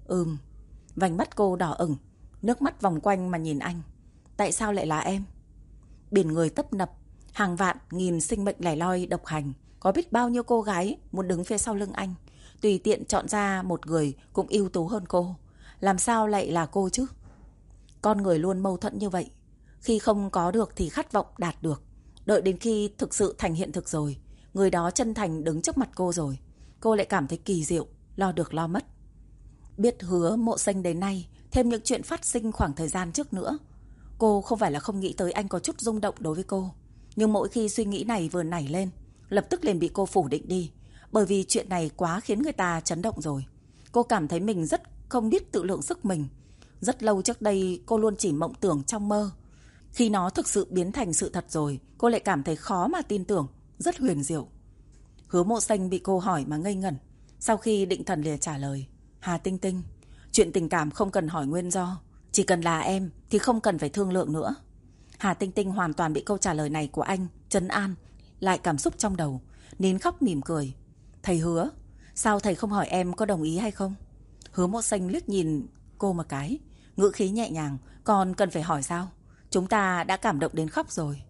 Vành mắt cô đỏ ửng, nước mắt vòng quanh mà nhìn anh. Tại sao lại là em? Biển người tấp nập, hàng vạn nghìn sinh mệnh lẻ loi độc hành. Có biết bao nhiêu cô gái muốn đứng phía sau lưng anh, tùy tiện chọn ra một người cũng ưu tú hơn cô. Làm sao lại là cô chứ? Con người luôn mâu thuẫn như vậy. Khi không có được thì khát vọng đạt được. Đợi đến khi thực sự thành hiện thực rồi, người đó chân thành đứng trước mặt cô rồi, cô lại cảm thấy kỳ diệu, lo được lo mất. Biết Hứa Mộ Sinh đến nay, thêm những chuyện phát sinh khoảng thời gian trước nữa. Cô không phải là không nghĩ tới anh có chút rung động đối với cô. Nhưng mỗi khi suy nghĩ này vừa nảy lên, lập tức liền bị cô phủ định đi. Bởi vì chuyện này quá khiến người ta chấn động rồi. Cô cảm thấy mình rất không biết tự lượng sức mình. Rất lâu trước đây cô luôn chỉ mộng tưởng trong mơ. Khi nó thực sự biến thành sự thật rồi, cô lại cảm thấy khó mà tin tưởng, rất huyền diệu. Hứa Mộ Sinh bị cô hỏi mà ngây ngẩn. Sau khi định thần liền trả lời. Hà Tinh Tinh, chuyện tình cảm không cần hỏi nguyên do. Chỉ cần là em thì không cần phải thương lượng nữa. Hà Tinh Tinh hoàn toàn bị câu trả lời này của anh trấn an lại cảm xúc trong đầu, nín khóc mỉm cười. Thầy Hứa, sao thầy không hỏi em có đồng ý hay không? Hứa Mộ Sinh liếc nhìn cô một cái, ngữ khí nhẹ nhàng. Còn cần phải hỏi sao? Chúng ta đã cảm động đến khóc rồi.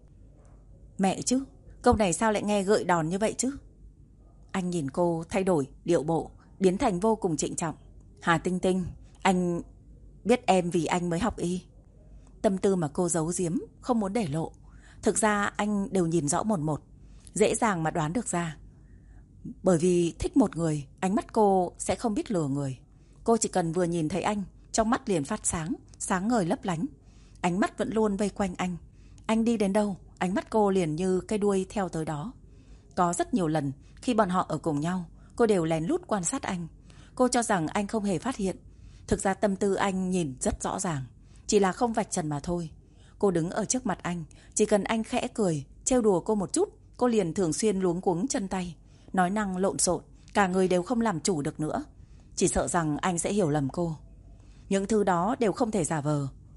Mẹ chứ, câu này sao lại nghe gợi đòn như vậy chứ? Anh nhìn cô thay đổi điệu bộ, biến thành vô cùng trịnh trọng. Hà Tinh Tinh, anh biết em vì anh mới học y. Tâm tư mà cô giấu giếm, không muốn để lộ. Thực ra anh đều nhìn rõ một một, dễ dàng mà đoán được ra. Bởi vì thích một người, ánh mắt cô sẽ không biết lừa người. Cô chỉ cần vừa nhìn thấy anh, trong mắt liền phát sáng, sáng ngời lấp lánh. Ánh mắt vẫn luôn vây quanh anh. Anh đi đến đâu, ánh mắt cô liền như cây đuôi theo tới đó. Có rất nhiều lần, khi bọn họ ở cùng nhau, cô đều lén lút quan sát anh. Cô cho rằng anh không hề phát hiện. Thực ra tâm tư anh nhìn rất rõ ràng, chỉ là không vạch trần mà thôi. Cô đứng ở trước mặt anh, chỉ cần anh khẽ cười, trêu đùa cô một chút, cô liền thường xuyên luống cuống chân tay, nói năng lộn xộn, cả người đều không làm chủ được nữa. Chỉ sợ rằng anh sẽ hiểu lầm cô. Những thứ đó đều không thể giả vờ.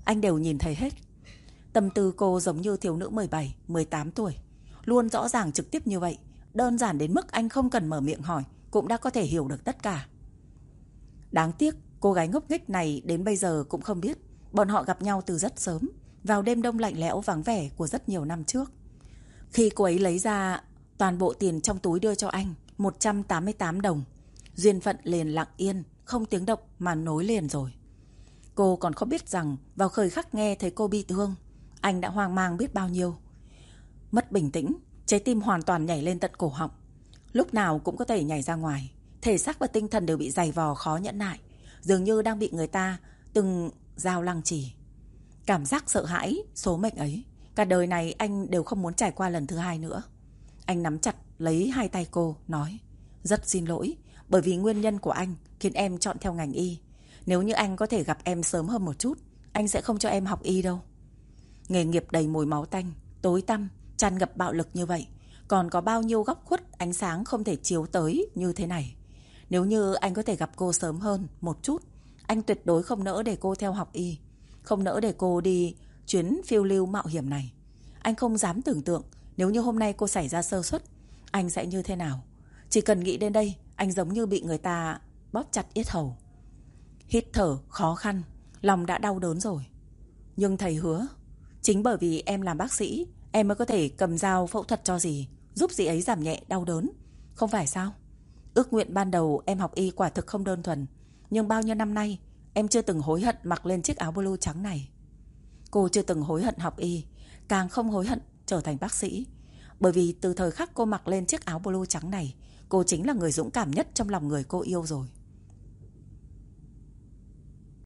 anh đều nhìn thấy hết. Tâm tư cô giống như thiếu nữ 17, 18 tuổi. Luôn rõ ràng trực tiếp như vậy. Đơn giản đến mức anh không cần mở miệng hỏi cũng đã có thể hiểu được tất cả. Đáng tiếc cô gái ngốc nghếch này đến bây giờ cũng không biết bọn họ gặp nhau từ rất sớm, vào đêm đông lạnh lẽo vắng vẻ của rất nhiều năm trước. Khi cô ấy lấy ra toàn bộ tiền trong túi đưa cho anh, 188 đồng, duyên phận liền lặng yên, không tiếng động mà nối liền rồi. Cô còn không biết rằng vào thời khắc nghe thấy cô bị thương, anh đã hoang mang biết bao nhiêu. Mất bình tĩnh, trái tim hoàn toàn nhảy lên tận cổ họng. Lúc nào cũng có thể nhảy ra ngoài. Thể xác và tinh thần đều bị dày vò khó nhẫn nại, dường như đang bị người ta từng dao lăng trì. Cảm giác sợ hãi, số mệnh ấy, cả đời này anh đều không muốn trải qua lần thứ hai nữa. Anh nắm chặt lấy hai tay cô, nói: rất xin lỗi, bởi vì nguyên nhân của anh khiến em chọn theo ngành y. Nếu như anh có thể gặp em sớm hơn một chút, anh sẽ không cho em học y đâu. Nghề nghiệp đầy mùi máu tanh, tối tăm, tràn ngập bạo lực như vậy, còn có bao nhiêu góc khuất ánh sáng không thể chiếu tới như thế này. Nếu như anh có thể gặp cô sớm hơn một chút, anh tuyệt đối không nỡ để cô theo học y, không nỡ để cô đi chuyến phiêu lưu mạo hiểm này. Anh không dám tưởng tượng nếu như hôm nay cô xảy ra sơ suất, anh sẽ như thế nào. Chỉ cần nghĩ đến đây, anh giống như bị người ta bóp chặt yết hầu. Hít thở khó khăn, lòng đã đau đớn rồi. Nhưng thầy hứa, chính bởi vì em làm bác sĩ, em mới có thể cầm dao phẫu thuật cho dì, giúp dì ấy giảm nhẹ đau đớn, không phải sao? Ước nguyện ban đầu em học y quả thực không đơn thuần, nhưng bao nhiêu năm nay em chưa từng hối hận mặc lên chiếc áo blue trắng này. Cô chưa từng hối hận học y, càng không hối hận trở thành bác sĩ. Bởi vì từ thời khắc cô mặc lên chiếc áo blue trắng này, cô chính là người dũng cảm nhất trong lòng người cô yêu rồi.